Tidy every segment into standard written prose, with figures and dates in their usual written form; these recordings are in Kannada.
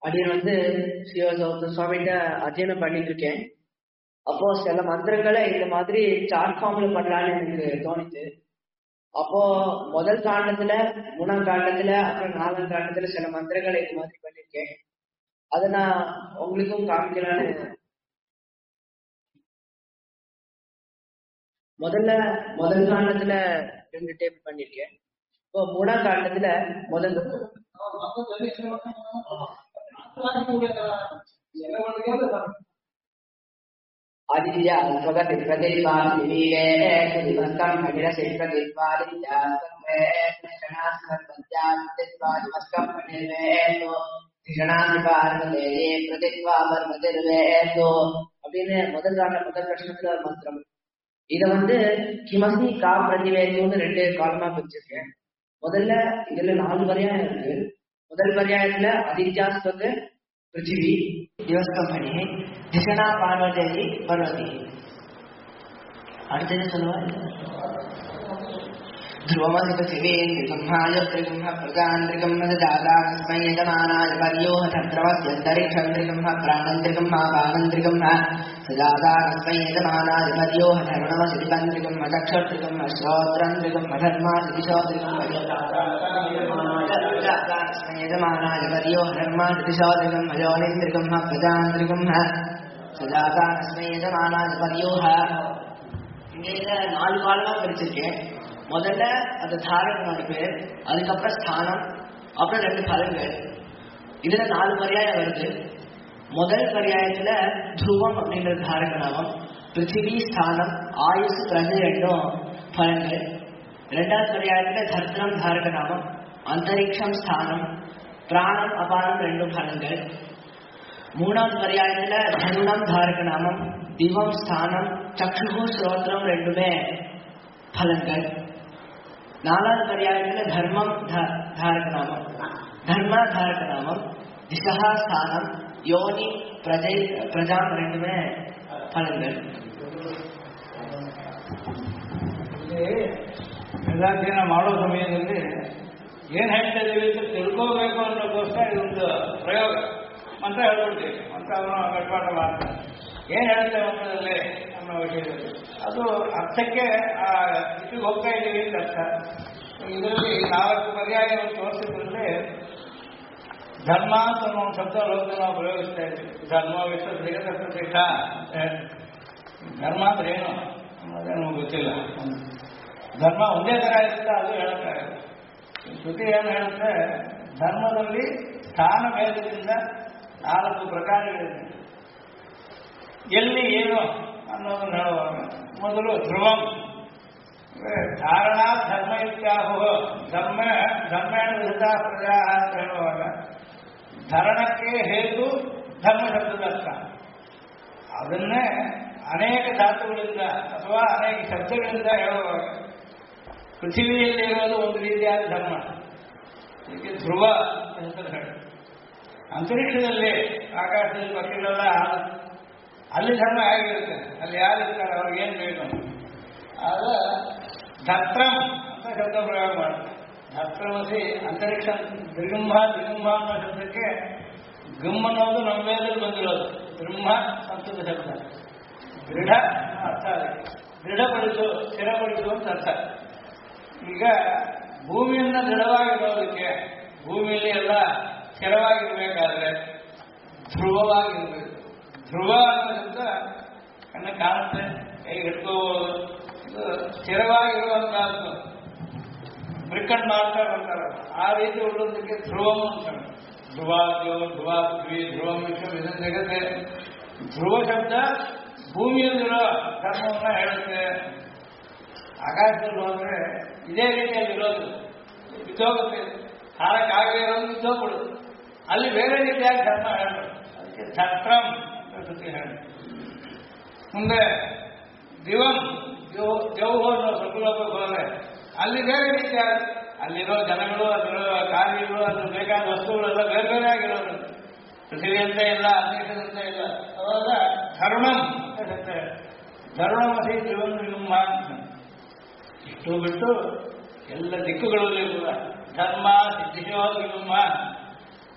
அப்படின்னு ஸ்ரீவசவத்த சுவாமிகிட்ட அத்தியனம் பண்ணிட்டு இருக்கேன். அப்போ சில மந்திரங்களை இந்த மாதிரி சார்ட் ஃபார்ம்ல பண்ணலான்னு எனக்கு தோணிச்சு. அப்போ முதல் காண்டத்துல, மூணாம் காண்டத்துல, அப்புறம் நாலாம் காண்டத்துல சில மந்திரங்களை இந்த மாதிரி பண்ணிருக்கேன். அதை நான் உங்களுக்கும் காமிக்கலான்னு முதல் காண்டத்துல 2 டேப் பண்ணிருக்கேன். இப்போ மூணாம் காண்டத்துல முதல் आदित्य स्वगति प्रतिपादिवीरे दिवस्कं अगिरसे प्रतिपादित्यास्कं क्षणास्कं पठेतो क्षणाधिपार्वते प्रतिपावर्मतिर्वेतो அப்படின்னு முதல் பிரச்சனத்துல மந்திரம். இதை கிமஸ்மி கா பிரதிவேதம்னு 2 காலமா பிரிச்சிருக்கேன். முதல்ல இதுல 4 பர்யாயம் இருக்கு. முதல் பர்யாயத்துல ஆதித்யாஸ்வது பிருத்திவி திவஸ்கம் பண்ணி திஷனா பார்வதி பர்வதி. அடுத்தது சொல்லுவார் ध्रुवमधिपृथिवीन्द्रिगम्हायत्रिगम्ह प्रजान्द्रिगम्हदादास्मयेदमानाय पर्योह तत्रवस्यन्तरिक्षन्द्रिगम्ह प्राणन्द्रिगम्ह पानन्द्रिगम्ह सदादास्मयेदमानाय पर्योह धर्मवसिदिपन्द्रिगम्ह चक्षुर्द्रिगम्ह श्रोत्रन्द्रिगम्ह धर्मादिदिशोद्रिगम्ह यदादास्मयेदमानाय पर्योह धर्मादिदिशोद्रिगम्ह योनिन्द्रिगम्ह प्रजान्द्रिगम्ह सदादास्मयेदमानाय पर्योह. இங்க 4 காலமா பிரிச்சிருக்கேன். முதல்ல அது தாரகனோட பேர், அதுக்கப்புறம் ஸ்தானம், அப்புறம் 2 பலன்கள். இதுல 4 பர்யாயம் வருது. முதல் பர்யாயத்துல துருவம் அப்படின்ற தாரகநாமம், பிருத்திவி ஸ்தானம், ஆயுஷ் பிரஜை 2 பலன்கள். 2வது பர்யாயத்துல தர்த்தனம் தாரகநாமம், அந்தரிக்ஷம் ஸ்தானம், பிராணம் அபானம் 2 பலன்கள். 3வது பர்யாயத்துல தருணம் தாரகநாமம், திவம் ஸ்தானம், சக்ஷு ஸ்ரோத்ரம் 2மே பலன்கள். 4வது பர்யாயத்துல தர்மம் தாரகநாமம், தர்ம தாரகநாமம், திசா ஸ்தானம், யோனி பிரஜாம் 2மே பலன்கள். ಎಲ್ಲಾಧ್ಯಯನ ಮಾಡೋ ಸಮಯದಲ್ಲಿ ಏನ್ ಹೇಳ್ತಾ ಇದೀವಿ ಅಂತ ತಿಳ್ಕೋಬೇಕು ಅನ್ನೋದಕ್ಕೋಸ್ಕರ ಇದೊಂದು ಪ್ರಯೋಗ ಮಂತ್ರ ಹೇಳ್ಕೊಡ್ತೀವಿ. ಮಂತ್ರವನ್ನು ಕಟ್ಪಾಟ ಮಾಡ್ತಾರೆ. ಏನ್ ಹೇಳ್ತೇವೆ ಮಂತ್ರದಲ್ಲಿ ಅನ್ನೋ ವಿಷಯದಲ್ಲಿ ಅದು ಅರ್ಥಕ್ಕೆ ಇದಕ್ಕೆ ಹೋಗ್ತಾ ಇದ್ದೀವಿ ಅಂತ ಅರ್ಥ. ಇದರಲ್ಲಿ 4 ಪರ್ಯಾಯವನ್ನು ತೋರಿಸಿದ್ರಲ್ಲಿ ಧರ್ಮ ಅಂತ ಒಂದು ಶಬ್ದ ಲೋಕದಲ್ಲಿ ನಾವು ಪ್ರಯೋಗಿಸ್ತಾ ಇದ್ದೀವಿ. ಧರ್ಮ ವಿಶ್ವ ಜಗತ ಪ್ರತಿಷ್ಠ ಅಂತ ಹೇಳಿ. ಧರ್ಮ ಅಂದ್ರೆ ಏನು ಅನ್ನೋದೇ ನಮ್ಗೆ ಗೊತ್ತಿಲ್ಲ. ಧರ್ಮ ಒಂದೇ ತರ ಇರುತ್ತೆ, ಅದು ಹೇಳಕ್ಕಾಗಲ್ಲ. ಶ್ರುತಿ ಏನು ಹೇಳುತ್ತೆ, ಧರ್ಮದಲ್ಲಿ ಸ್ಥಾನ ಭೇದದಿಂದ 4 ಪ್ರಕಾರಗಳಿದೆ. ಎಲ್ಲಿ ಏನು ಅನ್ನೋದನ್ನು ಹೇಳುವಾಗ ಮೊದಲು ಧ್ರುವಂ ಧಾರಣ ಧರ್ಮ ಇತ್ಯಾಹು ಧರ್ಮೇಣ ವಿಹಿತಾ ಪ್ರಜಾ ಅಂತ ಹೇಳುವಾಗ ಧರಣಕ್ಕೆ ಹೇತು ಧರ್ಮ ಶಬ್ದದ ಅರ್ಥ. ಅದನ್ನೇ ಅನೇಕ ಧಾತುಗಳಿಂದ ಅಥವಾ ಅನೇಕ ಶಬ್ದಗಳಿಂದ ಹೇಳುವಾಗ ಪೃಥ್ವಿಯಲ್ಲಿರೋದು ಒಂದು ರೀತಿಯಾದ ಧರ್ಮ, ಇದಕ್ಕೆ ಧ್ರುವ ಹೆಸರು ಹೇಳಿ. ಅಂತರಿಕ್ಷದಲ್ಲಿ ಆಕಾಶದಲ್ಲಿ ಪಕ್ಷಿಗಳೆಲ್ಲ ಅಲ್ಲಿ ಧರ್ಮ ಹೇಗಿರುತ್ತೆ, ಅಲ್ಲಿ ಯಾರಿರ್ತಾರೆ, ಅವ್ರಿಗೇನು ಬೇಕು. ಆಗ ಧತ್ರಂ ಅಂತ ಶಬ್ದ ಪ್ರಯೋಗ ಮಾಡ್ತಾರೆ. ಧತ್ರಮಸಿ ಅಂತರಿಕ್ಷ ದೃಗುಂಭ ಅನ್ನೋ ಶಬ್ದಕ್ಕೆ ಗುಮ್ ಅನ್ನೋದು ನಮ್ಮ ವೇದದಲ್ಲಿ ಬಂದಿರೋದು. ಬ್ರಹ್ಮ ಸಂಸ್ಕೃತ ಶಬ್ದ. ದೃಢ ಅರ್ಥ, ಅದಕ್ಕೆ ದೃಢಪಡಿಸು, ಸ್ಥಿರಪಡಿಸು ಅಂತ ಅರ್ಥ. ಈಗ ಭೂಮಿಯನ್ನ ದೃಢವಾಗಿರೋದಕ್ಕೆ, ಭೂಮಿಯಲ್ಲಿ ಎಲ್ಲ ಸ್ಥಿರವಾಗಿರ್ಬೇಕಾದ್ರೆ ಧ್ರುವವಾಗಿರ್ಬೇಕು. ಧ್ರುವ ಅನ್ನೋದ್ರಿಂದ ಕಣ್ಣ ಕಾಣುತ್ತೆ, ಕೈ ಹಿಡ್ಕೋಬಹುದು. ಇದು ಸ್ಥಿರವಾಗಿರುವಂತಹದ್ದು. ಬ್ರಿಕನ್ ಮಾಸ್ಟರ್ ಅಂತಾರೆ, ಆ ರೀತಿ ಉಳ್ಳೋದಕ್ಕೆ ಧ್ರುವಂ ಅಂತ. ಧ್ರುವಾದ್ಯೋ ಧ್ರುವ ಪೃಥ್ವಿ ಧ್ರುವಂ ವಿಶ್ವ ಇದನ್ನು ಜಗತ್ತೆ. ಧ್ರುವ ಶಬ್ದ ಭೂಮಿಯಲ್ಲಿರೋ ಧರ್ಮವನ್ನ ಹೇಳುತ್ತೆ. ಆಕಾಶದಲ್ಲಿ ಹೋದ್ರೆ ಇದೇ ರೀತಿಯಲ್ಲಿ ಇರೋದು ಬಿದ್ದೋಗುತ್ತೆ, ಹಾರಕ್ಕಾಗದೇ ಇರೋದು ಬಿದ್ದೋಗ್ಬಿಡುದು. ಅಲ್ಲಿ ಬೇರೆ ರೀತಿಯಾಗಿ ಧರ್ಮ ಹೇಳೋದು, ಅದಕ್ಕೆ ಧತ್ರಂ ಅಂತ ಶ್ರುತಿ ಹೇಳಿ. ಮುಂದೆ ದಿವಂ ದೇವು ಅನ್ನೋ ಸ್ವರ್ಗಲೋಕಕ್ಕೆ ಹೋದ್ರೆ ಅಲ್ಲಿ ಬೇರೆ ರೀತಿಯಾದ, ಅಲ್ಲಿರೋ ಜನಗಳು, ಅಲ್ಲಿರೋ ಕಾರ್ಯಗಳು, ಅದ್ರ ಬೇಕಾದ ವಸ್ತುಗಳೆಲ್ಲ ಬೇರೆ ಬೇರೆ ಆಗಿರೋದು. ಪೃಥ್ವಿಯಂತೆ ಇಲ್ಲ, ಅಂತರಿಕ್ಷದಂತೆ ಇಲ್ಲ. ಅವಾಗ ಧರುಣಂ ಅಂತ ಹೇಳ್ತಾರೆ. ಧರುಣಮಸಿ ತ್ರಿವಂದ್ರಿಗುಂಭ ಅಂತ ಇಷ್ಟು ಬಿಟ್ಟು ಎಲ್ಲ ದಿಕ್ಕುಗಳಲ್ಲಿ ಕೂಡ ಧರ್ಮ ಸಿದ್ಧಿಶೋದ್ರಿಗುಂಭ,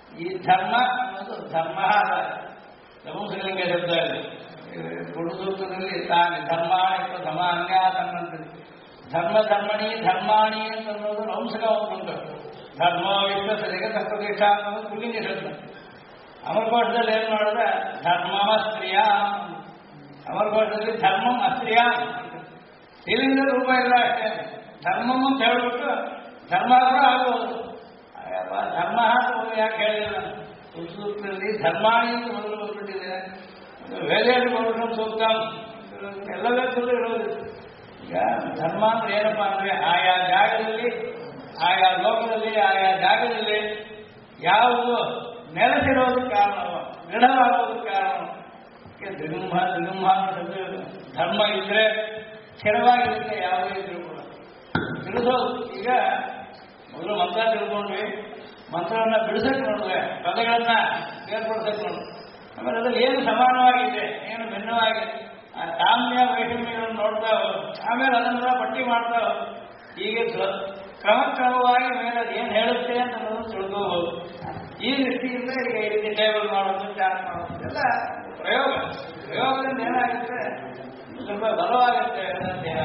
ಈ ಧರ್ಮ ಅನ್ನೋದು ಧರ್ಮ ನಪುಂಸಕಲಿಂಗ ಶಬ್ದ ಇದೆ. ಗುರು ಸೂತ್ರದಲ್ಲಿ ತಾನೆ ಧರ್ಮಾಣಿ ಧಮಾನ್ಯಾತನ್ನಂತದೆ. ಧರ್ಮಣಿ ಧರ್ಮಾಣಿ ಅಂತ ಅನ್ನೋದು ನಪುಂಸಕ ಒಂದು ಧರ್ಮ ವಿಶ್ವಸ ಜಗತ ಪ್ರದೇಶ ಅನ್ನೋದು ಪುಲ್ಲಿಂಗ ಶಬ್ದ. ಅಮರಕೋಶದಲ್ಲಿ ಏನು ಮಾಡಿದ್ರೆ ಧರ್ಮಮ ಸ್ತ್ರೀಯ, ಅಮರಕೋಶದಲ್ಲಿ ಧರ್ಮಂ ಅಸ್ತ್ರೀಯ, ಸ್ತ್ರೀಲಿಂಗ ರೂಪ ಇಲ್ಲ ಅಷ್ಟೇ. ಧರ್ಮಂ ಅಂತ ಹೇಳ್ಬಿಟ್ಟು ಧರ್ಮ ಕೂಡ ಆಗ್ಬೋದು. ಧರ್ಮ ಯಾಕೆ ಹೇಳಿಲ್ಲ ಸೂತ್ರದಲ್ಲಿ ಧರ್ಮಾಣಿ ಅಂತ ಮೊದಲು ಬಂದ್ಬಿಟ್ಟಿದೆ. ವೇದೇಶು ಪೌರುಷಂ ಸೂಕ್ತ ಎಲ್ಲವೇ ಸುಳ್ಳು ಇರೋದು. ಈಗ ಧರ್ಮ ಅಂದ್ರೆ ಏನಪ್ಪಾ ಅಂದ್ರೆ ಆಯಾ ಜಾಗದಲ್ಲಿ ಆಯಾ ಲೋಕದಲ್ಲಿ ಆಯಾ ಜಾಗದಲ್ಲಿ ಯಾವುದು ನೆಲೆಸಿರೋದಕ್ಕೆ ಕಾರಣವ, ದೃಢವಾಗೋದಕ್ಕೆ ಕಾರಣ. ದ್ವಿಗುಂಹ ಶಬ್ದ ಧರ್ಮ ಇದ್ರೆ ಸ್ಥಿರವಾಗಿರುತ್ತೆ. ಯಾವುದೇ ಇದ್ರು ಕೂಡ ತಿಳಿಸೋದು. ಈಗ ಮೊದಲು ಮಂತ್ರ ತಿಳ್ಕೊಂಡ್ವಿ, ಮಂತ್ರವನ್ನ ಬಿಡಿಸಕ್ಕೆ ನೋಡಿದ್ರೆ, ಪದಗಳನ್ನ ಬೇರ್ಪಡಿಸಕ್ಕೆ ನೋಡಿದ್ರೆ, ಆಮೇಲೆ ಅದ್ರಲ್ಲಿ ಏನು ಸಮಾನವಾಗಿದೆ ಏನು ಭಿನ್ನವಾಗಿದೆ ಆ ಸಾಮ್ಯ ವೈಷಮ್ಯಗಳನ್ನು ನೋಡ್ತಾ ಹೋದ್ರು. ಆಮೇಲೆ ಅದನ್ನೆಲ್ಲ ಪಟ್ಟಿ ಮಾಡ್ತಾ ಹೋದ್ರು. ಹೀಗೆ ಕ್ರಮಕ್ರಮವಾಗಿ ಮೇಲೆ ಅದು ಏನು ಹೇಳುತ್ತೆ ಅಂತ ಅನ್ನೋದು ತಿಳ್ಕೋಬಹುದು. ಈ ದೃಷ್ಟಿಯಿಂದ ಈಗ ಈ ರೀತಿ ಟೇಬಲ್ ಮಾಡೋದು, ಚಾರ್ಟ್ ಮಾಡೋದು ಎಲ್ಲ ಪ್ರಯೋಗದಿಂದ ಏನಾಗುತ್ತೆ ಸ್ವಲ್ಪ ಬಲವಾಗುತ್ತೆ ಅನ್ನೋದೇನ.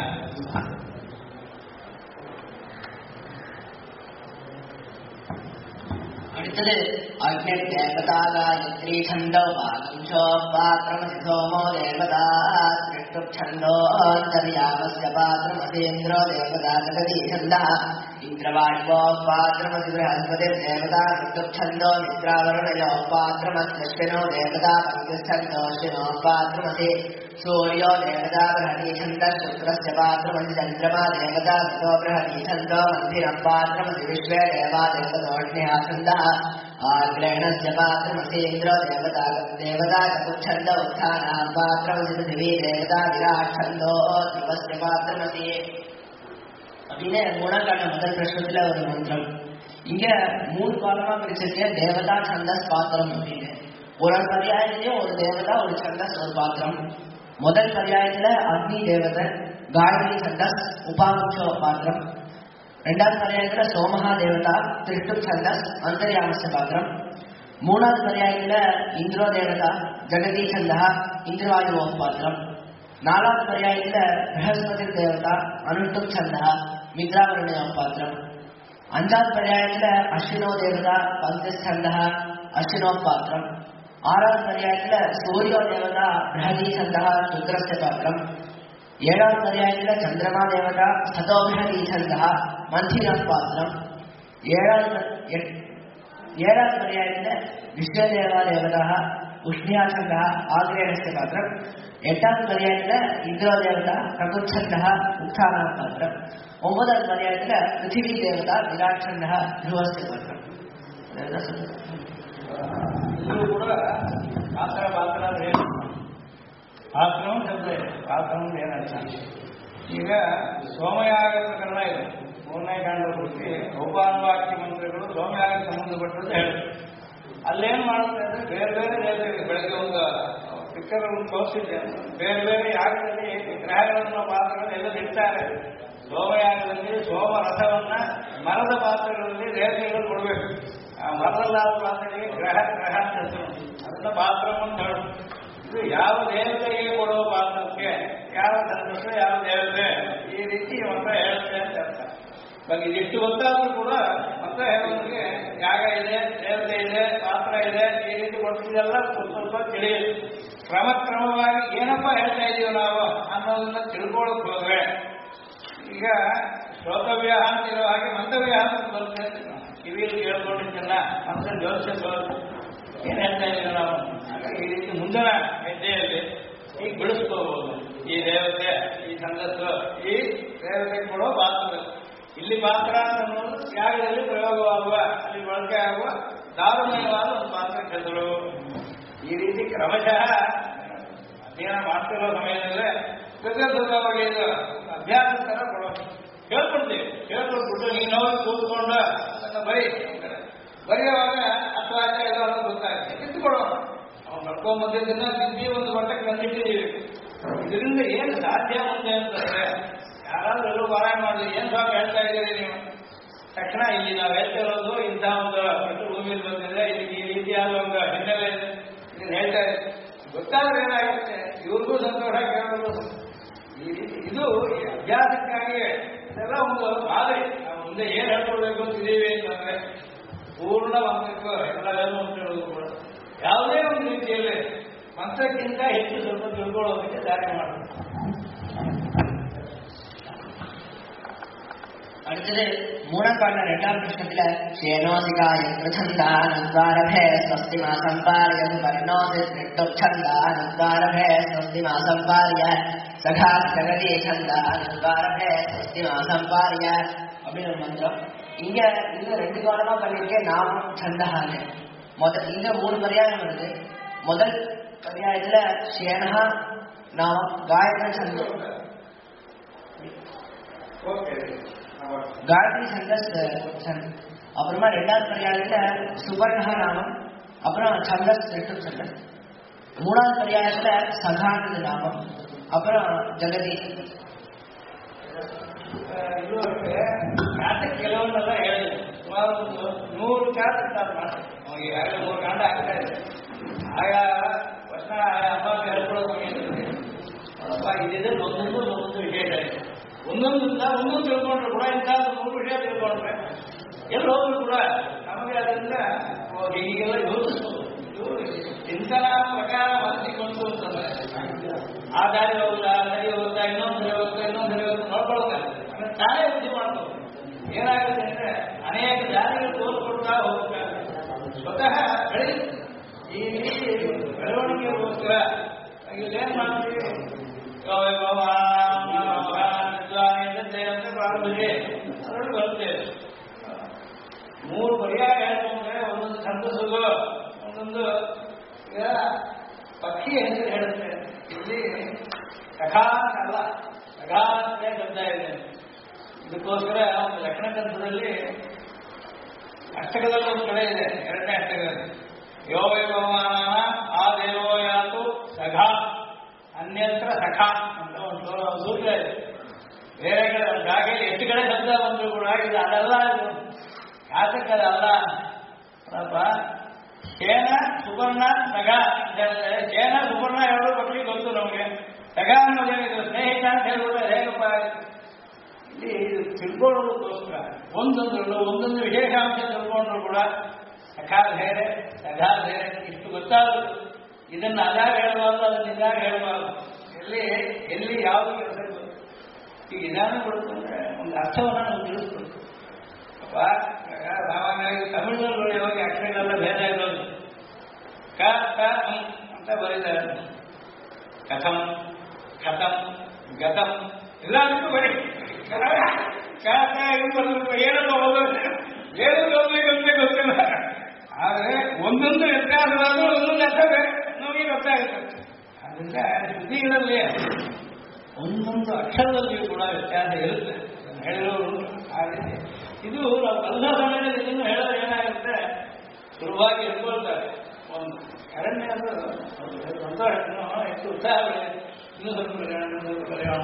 അടുത്തത് അഗ്നിദേവതാ ഗായത്രീ ഛന്ദോ പാത്രമസി സോമോ ദേവതാ ഛന്ദോ അന്തര്യാമസ്യ പാത്രമസേന്ദ്രോ ദേവതാ ജഗതി ഛന്ദ ഇന്ദ്രവാണിപോ പാത്രമസി ബൃഹസ്പതിർദേവതാ ഛന്ദോ മിത്രാവരുണയോ പാത്രമസ്യശ്വിനോ ദേവതാ പങ്കുച്ഛന്ദോശ്വിനോ പാത്രമസി സൂര്യോ ദേവതാ ബൃഹതി ഛന്ദ ശുക്രസ്യ പാത്രമസി ചന്ദ്രമാ ദേവതാ സതോ ബൃഹതി ഛന്ദോ മന്ദിരം പാത്രമസി വിശ്വേ ദേവാ ദേവതോഷ്ണ്യാ ഛന്ദ ആഗ്ലേണസ്യ പാത്രമസി ഇന്ദ്രോ ദേവതാ ചതുച്ഛന്ദ ഉത്ഥാനാ പാത്രമസി പൃഥിവീ ദേവതാ വിരാട് ഛന്ദോ ധ്രുവസ്യ പാത്രമസി. அப்படின்னு குணக்கான முதல் பிரஷ்னத்துல ஒரு மந்திரம். இங்க 3 பாகமா பிரிச்சிருக்கேன். தேவதா சந்தஸ் பாத்திரம் அப்படின்னு ஒரு பர்யாயத்திலேயே ஒரு தேவதா ஒரு சந்தஸ் ஒரு பாத்திரம். முதல் பர்யாயத்துல அக்னி தேவதை காயத்ரி சந்தஸ் உபாகுச்சோ பாத்திரம். ரெண்டாவது பர்யாயத்துல சோமஹா தேவதா திருஷ்டு சந்தஸ் அந்தர்யாமஸ்ய பாத்திரம். மூணாவது பர்யாயத்துல இந்திரோ தேவதா ஜகதி சந்தா இந்திரவாயு பாத்திரம். நாலாவது பர்யாயத்துல பிரகஸ்பதி தேவதா அனுஷ்டு சந்தா மித்ராவருண பாத்திரம். அஞ்சாவது பர்யாயத்துல அஸ்வினோ தேவதா பஞ்சஸ்கந்தா அஸ்வினோ பாத்திரம். ஆறாவது பர்யாயத்துல சூரியோ தேவதா பிரஹதி சந்தா சுக்ரஸ்ய பாத்திரம். ஏழாவது பர்யாயத்துல சந்திரமா தேவதா சதோ பிரஹதி சந்தா மந்திர பாத்திரம். ஏழாவது பர்யாயத்துல விஸ்வதேவா தேவதா உஷ்ணியா சந்தா ஆக்ரேணஸ்ய பாத்திரம். எட்டாவது பர்யாயத்துல இந்திரோ தேவதா ககுச்சந்தா உத்தான பாத்திரம். ஒன்பதாவது பர்யாயத்துல பிருத்திவி தேவதா விராட் சந்தா ಧ್ರುವಸ್ಯ பாத்திரம். ಇದು ಕೂಡ ಪಾತ್ರ ಅಂದ್ರೆ ಏನು? ಪಾತ್ರಂ ಶಬ್ದ ಇದೆ. ಪಾತ್ರಂ ಏನರ್ಥ? ಈಗ ಸೋಮಯಾಗ ಪ್ರಕರಣ ಇದೆ. 3ನೇ ಕಾಂಡದ ಪೂರ್ತಿ ಔಪಾನುವಾಕ್ಯ ಮಂತ್ರಗಳು ಸೋಮಯಾಗಕ್ಕೆ ಸಂಬಂಧಪಟ್ಟದ್ದು ಹೇಳುತ್ತೆ. ಅಲ್ಲೇನು ಮಾಡುತ್ತೆ ಅಂದ್ರೆ ಬೇರೆ ಬೇರೆ ದೇವತೆಗಳು ಬೆಳಗ್ಗೆ ಒಂದು ಪಿಕ್ಚರ್ ತೋರಿಸಿದ್ದೆ. ಬೇರೆ ಬೇರೆ ಯಾಗದಲ್ಲಿ ಗ್ರಹಗಳನ್ನು ಪಾತ್ರಗಳನ್ನೆಲ್ಲ ಇಡ್ತಾರೆ. ಸೋಮಯಾಗದಲ್ಲಿ ಸೋಮ ರಥವನ್ನ ಮರದ ಪಾತ್ರಗಳಲ್ಲಿ ದೇವತೆಗಳು ಕೊಡಬೇಕು. ಆ ಮರದಲ್ಲಾದ ಪಾತ್ರೆಗೆ ಗ್ರಹ ಅಂತ ಹೆಸರು. ಅದನ್ನ ಪಾತ್ರ ಅಂತ ಹೇಳು. ಇದು ಯಾವ ದೇವತೆಗೆ ಕೊಡುವ ಪಾತ್ರಕ್ಕೆ ಯಾವ ಧರ್ಮಕ್ಕೆ ಯಾವ ದೇವತೆ ಈ ರೀತಿ ಮಂತ್ರ ಹೇಳುತ್ತೆ ಅಂತ ಅರ್ಥ. ಬಗ್ಗೆ ಇಷ್ಟು ಗೊತ್ತಾದ್ರೂ ಕೂಡ ಮಂತ್ರ ಹೇಳೋದಕ್ಕೆ ಯಾಗ ಇದೆ, ದೇವತೆ ಇದೆ, ಪಾತ್ರ ಇದೆ, ಈ ರೀತಿ ಕೊಡ್ತಿದ್ದೆಲ್ಲ ಸ್ವಲ್ಪ ತಿಳಿಯುತ್ತೆ. ಕ್ರಮಕ್ರಮವಾಗಿ ಏನಪ್ಪ ಹೇಳ್ತಾ ಇದೀವಿ ನಾವು ಅನ್ನೋದನ್ನ ತಿಳ್ಕೊಳ್ಳೋಕೆ ಹೋದ್ರೆ ಈಗ ಶ್ರೋತವ್ಯ ಅಂತ ಇರೋ ಹಾಗೆ ಮಂತವ್ಯ ಅಂತ ಬರುತ್ತೆ. ಕಿವಿಯಲ್ಲಿ ಕೇಳ್ಕೊಂಡಿದ್ದನ್ನ ಮಂತ್ರ ಜೋಡಿಸಿ ಏನ್ ಹೇಳ್ತಾ ಇದೀವಿ ನಾವು. ಹಾಗಾಗಿ ಈ ರೀತಿ ಮುಂದಿನ ಹೆಜ್ಜೆಯಲ್ಲಿ ಈಗ ಬಿಡಿಸ್ಕೋಬಹುದು. ಈ ದೇವತೆ, ಈ ಸಂದಸ್ಸು, ಈ ದೇವತೆ ಕೊಡೋ ಪಾತ್ರ. ಇಲ್ಲಿ ಪಾತ್ರ ಅನ್ನೋದು ಯಾಗದಲ್ಲಿ ಪ್ರಯೋಗವಾಗುವ, ಅಲ್ಲಿ ಬಳಕೆ ಆಗುವ ದಾರುಮಯವಾದ ಒಂದು ಪಾತ್ರ ಹೆಸರು. ಈ ರೀತಿ ಕ್ರಮಶಃ ಅಧ್ಯಯನ ಮಾಡ್ತಿರೋ ಸಮಯದಲ್ಲೇ ಸುಖವಾಗಿ ಇದು ಅಭ್ಯಾಸ ತರ ಕೊಡೋದು ಹೇಳ್ಕೊಡ್ತೀವಿ. ಹೇಳ್ಕೊಟ್ಬಿಟ್ಟು ನೀನು ಹೋಗಿ ಕೂತ್ಕೊಂಡು ಅದನ್ನು ಬರೆಯುವಾಗ ಅಥವಾ ಎಲ್ಲ ಗೊತ್ತಾಗುತ್ತೆ. ಕಿತ್ತುಕೊಡೋಣ. ಅವ್ನು ನಡ್ಕೊಂಡ್ಬಂದಿದ್ದನ್ನ ತಿದ್ದಿ ಒಂದು ಮಟ್ಟಕ್ಕೆ ತಂದಿಟ್ಟಿದ್ದೀವಿ. ಇದರಿಂದ ಏನು ಸಾಧ್ಯ ಮುಂದೆ ಅಂತಂದ್ರೆ ಯಾರಾದ್ರೂ ಎಲ್ಲೂ ಪಾರಾಯಣ ಮಾಡಿದ್ರಿ, ಏನ್ ಸ್ವಾಮಿ ಹೇಳ್ತಾ ಇದ್ದೀರಿ ನೀವು? ತಕ್ಷಣ ಇಲ್ಲಿ ನಾವು ಹೇಳ್ತಾ ಇರೋದು ಇಂಥ ಒಂದು ಭೂಮಿಯಲ್ಲಿ ಬಂದಿದ್ರೆ ಇದಕ್ಕೆ ಈ ರೀತಿಯಾದ ಒಂದು ಹಿನ್ನೆಲೆ ಇದನ್ನು ಹೇಳ್ತಾ ಇದೆ. ಗೊತ್ತಾದ್ರೆ ಏನಾಗುತ್ತೆ, ಇವ್ರಿಗೂ ಸಂತೋಷ, ಕೇಳೋದು ಇದು ಈ ಅಭ್ಯಾಸಕ್ಕಾಗಿ ಇದೆಲ್ಲ ಒಂದು ಮಾದರಿ. ನಾವು ಮುಂದೆ ಏನು ಹೇಳ್ಕೊಳ್ಬೇಕು ಅಂತಿದ್ದೀವಿ ಅಂತಂದ್ರೆ ಪೂರ್ಣ ಮಂತ್ರಕ್ಕೂ ಎಲ್ಲ ವೇದ ಮಂತ್ರಗಳು ಕೂಡ ಯಾವುದೇ ಒಂದು ರೀತಿಯಲ್ಲಿ ಮಂತ್ರಕ್ಕಿಂತ ಹೆಚ್ಚು ಸ್ವಲ್ಪ ತಿಳ್ಕೊಳ್ಳೋದಕ್ಕೆ ದಾರಿ ಮಾಡೋದು. അടുത്തത് മൂന്നാം പാടിന രണ്ടാം പ്രശ്നത്തില് ചേനോസികാരഭേ സ്വസ്തി മാസം പാർയ വർണ്ണോസിദ്ധാരഭേ സ്വസ്തി മാസം പാർയ സഖാ ജഗതി ഛന്ദാരഭേ സ്വസ്തി മാസം പാർയ அப்படின்னு ஒரு மந்திரம். இங்க இன்னும் 2 காலமா பண்ணிருக்கேன். நாமம் சந்தஹான்னு இங்க 3 பரியாயம் வருது. முதல் பரியாயத்துல சேனஹா நாமம் காயத்ரி சந்தம், காயத்ரி சந்தஸ், அப்புறமா 2வது பரியாயத்துல சுபர்ணஹ நாமம், அப்புறம் சந்தஸ் 2 சந்தஸ். 3வது பரியாயத்துல சகானது நாமம், அப்புறம் ஜெகதி. ಇದು ನಾಟಕ ಕೆಲವನ್ನೆಲ್ಲ ಹೇಳಿದೆ. ಸುಮಾರು 100 ಚಾಟ್ ಮಾಡ್ತಾರೆ. ನಮಗೆ ಈಗಾಗಲೇ 3 ಕಾಂಡ ಆಗ್ತಾ ಇದೆ. ಆಗ ವರ್ಷ ಅಭ್ಯಾಸ ಹೇಳ್ಕೊಳ್ಳೋ ಸಮಯದಲ್ಲಿ ನೋಡಪ್ಪ ಇದಿದೆ ಒಂದೊಂದು ವಿಶೇಷ ಇದೆ. ಒಂದೊಂದು ತಿಳ್ಕೊಂಡ್ರು ಕೂಡ ಇಂಥ 100 ವಿಷಯ ತಿಳ್ಕೊಂಡ್ರೆ ಎಲ್ಲಿ ಹೋದ್ರು ಕೂಡ ನಮಗೆ ಅದರಿಂದ ಹೀಗೆಲ್ಲ ಯೋಚಿಸ್ಬೋದು. ಚಿಂತನಾ ಪ್ರಕಾರ ಮನಸ್ಸಿಗೊಂಡು ಅಂತಂದ್ರೆ ಆ ದಾರಿ ಹೋಗುತ್ತಾ, ನದಿ ಹೋಗುತ್ತಾ, ಇನ್ನೊಂದು ನೋಡ್ಕೊಳ್ತಾರೆ. ತಾನೇ ಬುದ್ಧಿ ಮಾಡ್ಬೋದು. ಏನಾಗುತ್ತೆ ಅಂದ್ರೆ ಅನೇಕ ದಾರಿಗಳು ತೋರ್ಕೊಳ್ತಾ ಹೋಗ್ತಾರೆ. ಸ್ವತಃ ಬೆಳೆಯುತ್ತೆ. ಈ ರೀತಿ ಬೆಳವಣಿಗೆಗೋಸ್ಕರ ಇಲ್ಲೇನ್ ಮಾಡ್ತೀವಿ, ಅಂತ ಪ್ರಾರಂಭಿಸಿ ಅದರಲ್ಲಿ ಬರ್ತೇವೆ. 3 ಪರ್ಯಾಯ ಹೇಳ್ಕೊಂಡ್ರೆ ಒಂದೊಂದು ಛಂದಸ್ಸುಗೂ ಒಂದೊಂದು ಈಗ ಪಕ್ಷಿ ಹೆಸರು ಹೇಳುತ್ತೆ. ಇಲ್ಲಿ ಸಖಾ ಅಲ್ಲ, ಸಖಾ ಅಂತಲೇ ಶಬ್ದ ಇದೆ. ಇದಕ್ಕೋಸ್ಕರ ಒಂದು ಲಕ್ಷಣ ಗ್ರಂಥದಲ್ಲಿ ಅಷ್ಟಕದಲ್ಲಿ ಒಂದು ಕಡೆ ಇದೆ, 2ನೇ ಅಷ್ಟಕದಲ್ಲಿ ಯೋ ವೈಭವಮಾನ ಆ ದೇವೋ ಯಾತು ಸಖಾ ಅನ್ಯತ್ರ ಸಖಾ ಅಂತ ಒಂದು ಸೂತ್ರ ಇದೆ. ಬೇರೆ ಕಡೆ ಹಾಗೆ ಎಷ್ಟು ಕಡೆ ಶಬ್ದ ಬಂದರೂ ಕೂಡ ಇದು ಅದಲ್ಲ, ಇದು ಯಾತಕ್ಕದಲ್ಲ ಅಲ್ಲಪ್ಪ. ಚೇನ ಸುಪರ್ಣ ಸಗ ಅಂತ ಹೇಳಿದ್ರೆ ಚೇನ ಸುಪರ್ಣ 2 ಪಕ್ಷಿ ಗೊತ್ತು ನಮಗೆ. ಸಗ ಅನ್ನೋದೇನಿದೆ ಸ್ನೇಹಿತ ಅಂತ ಹೇಳ್ಬಿಟ್ರೆ ಹೇಗಪ್ಪ? ಇಲ್ಲಿ ತಿಳ್ಕೊಳ್ಳೋದಕ್ಕೋಸ್ಕರ ಒಂದೊಂದು ವಿಶೇಷಾಂಶ ತಿಳ್ಕೊಂಡ್ರು ಕೂಡ ಸಖಾ ಬೇರೆ, ಸಗಾ ಬೇರೆ, ಇಷ್ಟು ಗೊತ್ತಾದ್ರು ಇದನ್ನು ಅದಾಗ ಹೇಳಬಾರ್ದು, ಅದನ್ನ ಇದಾಗ ಹೇಳಬಾರ್ದು. ಎಲ್ಲಿ ಯಾವುದು ಕೆಲಸ ಈಗ ವಿಧಾನ ಕೊಡ್ತಂದ್ರೆ ಒಂದು ಅರ್ಥವನ್ನು ನಾವು ತಿಳಿಸ್ಕೊಡ್ತೀವಿ. ಅಪ್ಪ ಸಾಮಾನ್ಯವಾಗಿ ತಮಿಳಿನಲ್ಲಿ ಹೋಗಿ ಅಕ್ಷರಗಳೆಲ್ಲ ಭೇದ ಇರೋದು. ಕ ಕ ಅಂತ ಬರೀತಾರೆ. ಕಥಂ, ಕಥಂ, ಗತಂ ಎಲ್ಲದಕ್ಕೂ ಬರೀ ಏನಪ್ಪ ಹೋಗೋದು, ಏನು ಹೋಗ್ಬೇಕಂತ ಗೊತ್ತಿಲ್ಲ. ಆದರೆ ಒಂದೊಂದು ವ್ಯತ್ಯಾಸವಾದರೂ ಒಂದೊಂದು ಅರ್ಥ ನಮಗೆ ಗೊತ್ತಾಗುತ್ತೆ. ಅದರಿಂದ ಶ್ರುತಿಗಳಲ್ಲಿ ಒಂದೊಂದು ಅಕ್ಷರದಲ್ಲಿಯೂ ಕೂಡ ವ್ಯತ್ಯಾಸ ಇರುತ್ತೆ, ಹೇಳಿರೋರು ಆ ರೀತಿ. ಇದು ನಾವು ಕಲಿಸೋ ಸಮಯದಲ್ಲಿ ಇದನ್ನು ಹೇಳೋದು ಏನಾಗುತ್ತೆ, ಸುಲಭವಾಗಿ ಹೇಳ್ಕೊಳ್ತಾರೆ. ಒಂದು ಅರಣ್ಯ ಅದು ಸಂತೋಷ, ಎಷ್ಟು ಉತ್ಸಾಹ ಬೆಳೆಯುತ್ತೆ. ಇನ್ನೂ ಸ್ವಲ್ಪ ಕಲಿಯೋಣ.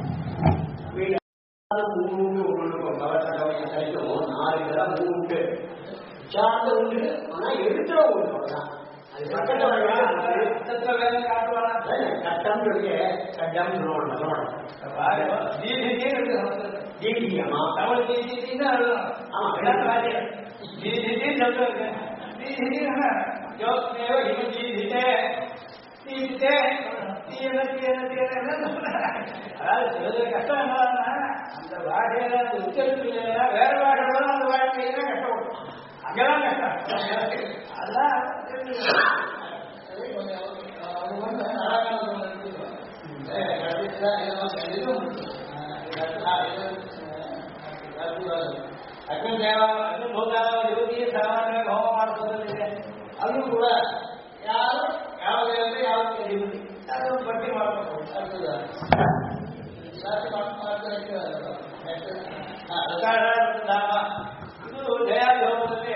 கஷ்டம் அந்த பாஷையில அந்த உச்சரிப்பு வேற பாஷையோட அந்த வாழ்க்கையில கஷ்டப்படும். அங்கெல்லாம் கஷ்டம். அதெல்லாம் ಅಗ್ನಿ ದೇವ ಅಗ್ನಿ ಭೋಗಾವ ಯೋಗಿಯ ಸಾಮಾನ್ಯವಾಗಿ ಹೋಮ ಮಾಡಿಸೋದಿದೆ. ಅದು ಕೂಡ ಯಾರು ಯಾವ ದೇವತೆ ಯಾವ ಅಧಿಪತಿ ಅದು ಪಟ್ಟಿ ಮಾಡಬೇಕು. ಇದು ಜಯಾದಿ ಹೋಮದಲ್ಲಿ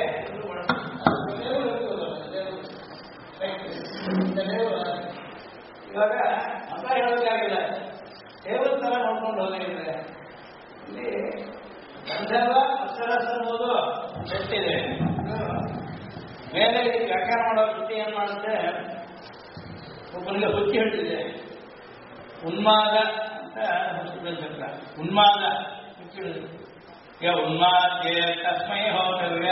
ಇವಾಗ ಅಂತ ಹೇಳೋದಾಗಿಲ್ಲ. ದೇವರ ತರ ನೋಡ್ಕೊಂಡು ಹೋಗಿದ್ರೆ ಇಲ್ಲಿ ಗಂಧರ್ವ ಅಪ್ಸರಸ್ ಅನ್ನೋದು ಬೆಟ್ಟಿದೆ. ಮೇಲೆ ವ್ಯಾಖ್ಯಾನ ಮಾಡೋ ಕೃತಿ ಏನ್ ಮಾಡುತ್ತೆ, ಒಬ್ಬನಿಗೆ ಹುಚ್ಚಿ ಹಿಡಿದಿದೆ, ಉನ್ಮಾದ ಅಂತ ಶಬ್ದ, ಉನ್ಮಾದ ಹುಚ್ಚಿ ಹಿಡಿದಿದೆ. ಉನ್ಮಾದ್ಯೆ ತಸ್ಮೈ ಹೋತವ್ಯ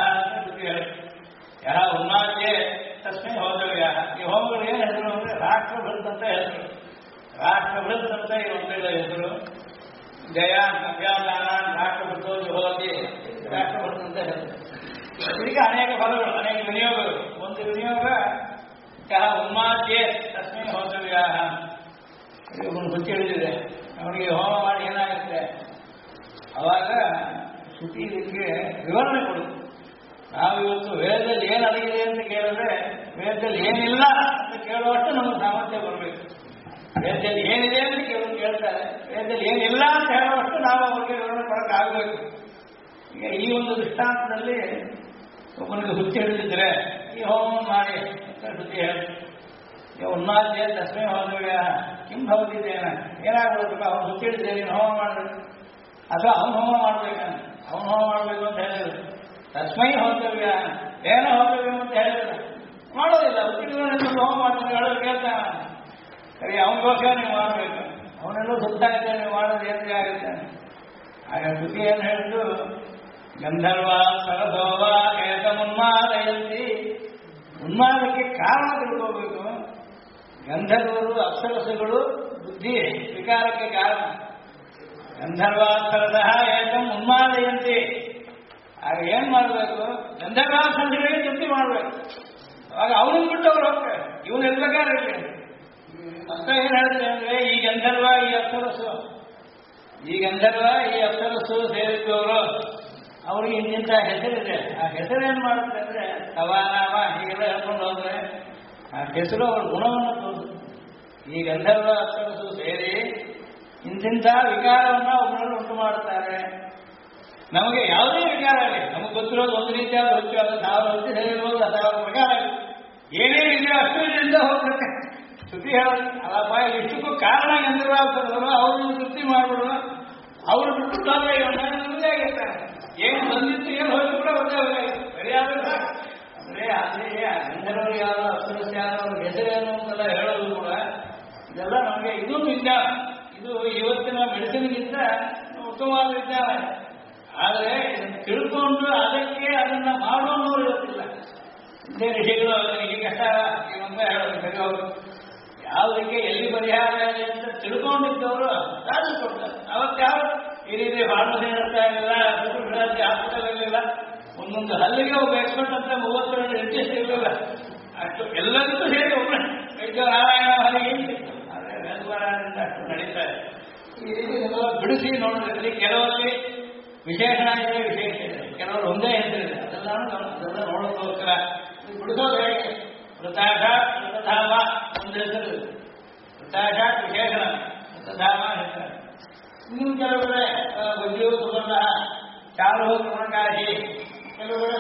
ಯಹ ಉನ್ಮಾದ್ಯೆ ತಸ್ಮೈ ಹೋತವ್ಯ. ಈ ಹೋಮಗಳು ಏನು ಹೆಸರು ಅಂದ್ರೆ ರಾಷ್ಟ್ರಭೃತ್ ಅಂತ ಹೆಸರು. ರಾಷ್ಟ್ರಭೃತ್ ಅಂತ ಈ ಒಂದೆಲ್ಲ ಹೆಸರು. ಜಯ ಅಭ್ಯಾದಾನ ರಾಷ್ಟ್ರಭೃತೋ ಜುಹೋತಿ, ರಾಷ್ಟ್ರಭೃತ್ ಅಂತ ಹೆಸರು. ಇದಕ್ಕೆ ಅನೇಕ ಫಲಗಳು, ಅನೇಕ ವಿನಿಯೋಗಗಳು. ಒಂದು ವಿನಿಯೋಗ ಯಹ ಉನ್ಮಾದ್ಯೆ ತಸ್ಮೈ ಹೋತವ್ಯ. ಇವನು ಹುಚ್ಚಿ ಹಿಡಿದಿದೆ, ಅವನಿಗೆ ಹೋಮ ಮಾಡಿ ಏನಾಗುತ್ತೆ, ಅವಾಗ ಶ್ರುತಿ ಇದಕ್ಕೆ ವಿವರಣೆ ಕೊಡುತ್ತೆ. ನಾವಿವತ್ತು ವೇದದಲ್ಲಿ ಏನು ಅಡಗಿದೆ ಅಂತ ಕೇಳಿದ್ರೆ ವೇದದಲ್ಲಿ ಏನಿಲ್ಲ ಅಂತ ಕೇಳುವಷ್ಟು ನಮಗೆ ಸಾಮರ್ಥ್ಯ ಬರಬೇಕು. ವೇದದಲ್ಲಿ ಏನಿದೆ ಅಂತ ಕೇಳ್ತಾರೆ, ವೇದದಲ್ಲಿ ಏನಿಲ್ಲ ಅಂತ ಹೇಳುವಷ್ಟು ನಾವು ಅವರಿಗೆ ವಿವರಣೆ ಕೊಡೋಕ್ಕಾಗಬೇಕು. ಈಗ ಈ ಒಂದು ದೃಷ್ಟಾಂತದಲ್ಲಿ ಒಬ್ಬನಿಗೆ ಹುಚ್ಚಿ ಹಿಡಿದಿದ್ರೆ ಈ ಹೋಮ ಮಾಡಿ ಅಂತ ಶ್ರುತಿ ಹೇಳಿ, ಉನ್ಮಾದ್ಯ ತಸ್ಮೈ ಹೋದವ್ಯ ಕಿಂ ಭವತಿದ್ದೇನ, ಏನಾಗ್ಬಿಡುತ್ತಪ್ಪ, ಅವನು ಹುಚ್ಚಿ ಹಿಡಿದ್ರೆ ನೀನು ಹೋಮ ಮಾಡಬೇಕು ಅಥವಾ ಅವನು ಹೋಮ ಮಾಡ್ಬೇಕಂತ, ಅವನು ಹೋಮ ಮಾಡಬೇಕು ಅಂತ ಹೇಳಿದ್ರು. ತಸ್ಮೈ ಹೋತವ್ಯ, ಏನೋ ಹೋತವ್ಯ ಅಂತ ಹೇಳಿದ್ರು, ಮಾಡೋದಿಲ್ಲ. ಹುಚ್ಚಿಡಿದ್ರೆ ಹೋಮ ಮಾಡ್ತಾರೆ, ಹೇಳೋದು ಕೇಳ್ತಾನ. ಸರಿ, ಅವನಿಗೋಸ್ಕರ ನೀವು ಮಾಡಬೇಕು, ಅವನೆಲ್ಲೂ ಸುತ್ತಾ ಇದ್ದ ನೀವು ಮಾಡೋದು ಏನ್ರಿ ಆಗುತ್ತೆ. ಆಗ ಶ್ರುತಿ ಏನು ಹೇಳಿದ್ರು, ಗಂಧರ್ವ ಸರಸೋವ ಏತ ಉನ್ಮಾದಯಂತಿ. ಉನ್ಮಾದಕ್ಕೆ ಕಾರಣ ತಿಳ್ಕೋಬೇಕು. ಗಂಧರ್ವರು ಅಪ್ಸರಸುಗಳು ಬುದ್ಧಿ ವಿಕಾರಕ್ಕೆ ಕಾರಣ. ಗಂಧರ್ವಾಕ್ಷರತಃ ಏಕಂ ಉನ್ಮಾದಯಂತಿ. ಆಗ ಏನ್ ಮಾಡಬೇಕು, ಗಂಧರ್ವಾಕ್ಷರಗಳಿಗೆ ತೃಪ್ತಿ ಮಾಡಬೇಕು. ಆಗ ಅವನಿಗೆ ಬಿಟ್ಟು ಅವ್ರು ಹೋಗ್ತಾರೆ, ಇವನು ಇರ್ಬೇಕಾದ್ರೆ. ಮತ್ತೆ ಏನ್ ಹೇಳ್ತಾರೆ ಅಂದ್ರೆ, ಈ ಗಂಧರ್ವ ಈ ಅಪ್ಸರಸ್ಸು, ಈ ಗಂಧರ್ವ ಈ ಅಪ್ಸರಸ್ಸು ಸೇರಿದ್ದವರು, ಅವ್ರಿಗೆ ಇಂತಿಂತ ಹೆಸರಿದೆ. ಆ ಹೆಸರು ಏನ್ ಮಾಡುತ್ತೆ ಅಂದ್ರೆ ತವಾನಾಮ ಹೀಗೆಲ್ಲ ಹೇಳ್ಕೊಂಡು ಹೋದ್ರೆ ಆ ಹೆಸರು ಅವ್ರ ಗುಣವನ್ನು ತೋರಿಸುತ್ತೆ. ಈ ಗಂಧರ್ವ ಅಪ್ಸರಸ್ಸು ಸೇರಿ ಇಂತಿಂಥ ವಿಕಾರವನ್ನು ಒಬ್ಬರಲ್ಲಿ ಉಂಟು ಮಾಡುತ್ತಾರೆ. ನಮಗೆ ಯಾವುದೇ ವಿಕಾರ ಆಗಲಿ, ನಮಗೆ ಗೊತ್ತಿರೋದು ಒಂದು ರೀತಿಯಾದ ಹುಚ್ಚು, ಅದು 1000 ಹುಚ್ಚು ಸೇರಿರ್ಬೋದು, 1000 ಪ್ರಕಾರ ಆಗಲಿ, ಏನೇನು ಇದೆಯೋ ಅಷ್ಟು ಇದರಿಂದ ಹೋಗ್ತದೆ. ಶ್ರುತಿ ಹೇಳೋದು ಅಲ್ಲಪ್ಪ, ಇಷ್ಟಕ್ಕೂ ಕಾರಣ ಗಂಧರ್ವಾಗ್ತದವರು, ಅವ್ರನ್ನ ತೃಪ್ತಿ ಮಾಡ್ಬಿಡುವ, ಅವ್ರು ಬಿಟ್ಟು ತೊಂದರೆ ಒಂದೇ ಆಗಿರ್ತಾರೆ. ಏನು ಬಂದಿತ್ತು ಏನು ಹೋಗಿ ಕೂಡ ಒಂದೇ ಹೋಗಾಗಿತ್ತು, ಸರಿಯಾದ ಅಂದ್ರೆ ಅದೇ ಗಂಧರ್ವರು ಯಾರು ಅಪ್ಸರಸ್ ಯಾರು ಅವ್ರ ಹೆಸರೇನು ಅಂತೆಲ್ಲ ಹೇಳೋದು ಕೂಡ ಇದೆಲ್ಲ ನಮಗೆ ಇದೊಂದು ವಿಜ್ಞಾನ. ಇದು ಇವತ್ತಿನ ಮೆಡಿಸಿನ್ಗಿಂತ ಉತ್ತಮವಾದ ವಿಜ್ಞಾನ. ಆದರೆ ಇದನ್ನು ತಿಳ್ಕೊಂಡು ಅದಕ್ಕೆ ಅದನ್ನ ಮಾಡೋರು ಇರುತ್ತಿಲ್ಲ. ಇದೇ ಋಷಿಗಳು ಈ ಕಷ್ಟ ಅಂತ ಹೇಳೋದು ಸರಿ ಹೋಗಿ ಯಾವುದಕ್ಕೆ ಎಲ್ಲಿ ಪರಿಹಾರ ಇದೆ ಅಂತ ತಿಳ್ಕೊಂಡಿದ್ದವರು ಸಾಧಿಸ್ಕೊಡ್ತಾರೆ. ಅವತ್ತು ಯಾವ ಈ ರೀತಿ ಫಾರ್ಮಸಿ ನಡೆಸ್ತಾ ಇರಲಿಲ್ಲ, ಹಾಸ್ಪಿಟಲ್ ಇರಲಿಲ್ಲ, ಒಂದೊಂದು ಹಲ್ಲಿಗೆ ಒಬ್ಬ ಎಕ್ಸ್ಪರ್ಟ್ ಅಂತ 32 ಇಂಟ್ರೆಸ್ಟ್ ಇರಲಿಲ್ಲ. ಅಷ್ಟು ಎಲ್ಲದಕ್ಕೂ ಸೇರಿ ಒಬ್ಬ ವೈದ್ಯ ನಾರಾಯಣ ಹಲ್ಲಿಗೆ ಏನಿತ್ತು, ಆದರೆ ವೇದವಾರದಿಂದ ಅಷ್ಟು ನಡೀತಾ ಇದೆ. ಈ ರೀತಿ ಬಿಡಿಸಿ ನೋಡೋದ್ರಲ್ಲಿ ಕೆಲವರಲ್ಲಿ ವಿಶೇಷಣ ಇದೆ, ವಿಶೇಷ ಇದೆ, ಕೆಲವರು ಒಂದೇ ಹೆಸರಿದೆ. ಅದೆಲ್ಲ ನೋಡೋದಕ್ಕೋಸ್ಕರ ಬಿಡಿಸೋದು ಹೇಗೆ, ವೃತಾಶಾತ್ ವೃತಧಾಮ ಒಂದು ಹೆಸರು, ವೃತಾಶಾತ್ ವಿಶೇಷಣ, ವೃತಧಾಮ ಹೆಸರು. ಇನ್ನು ಕೆಲವರೆ ಬುದ್ಧಿಯು ಸುಗಂಧ, ಚಾರು ಕೃಣಕಾಶಿ, ಕೆಲವರೆ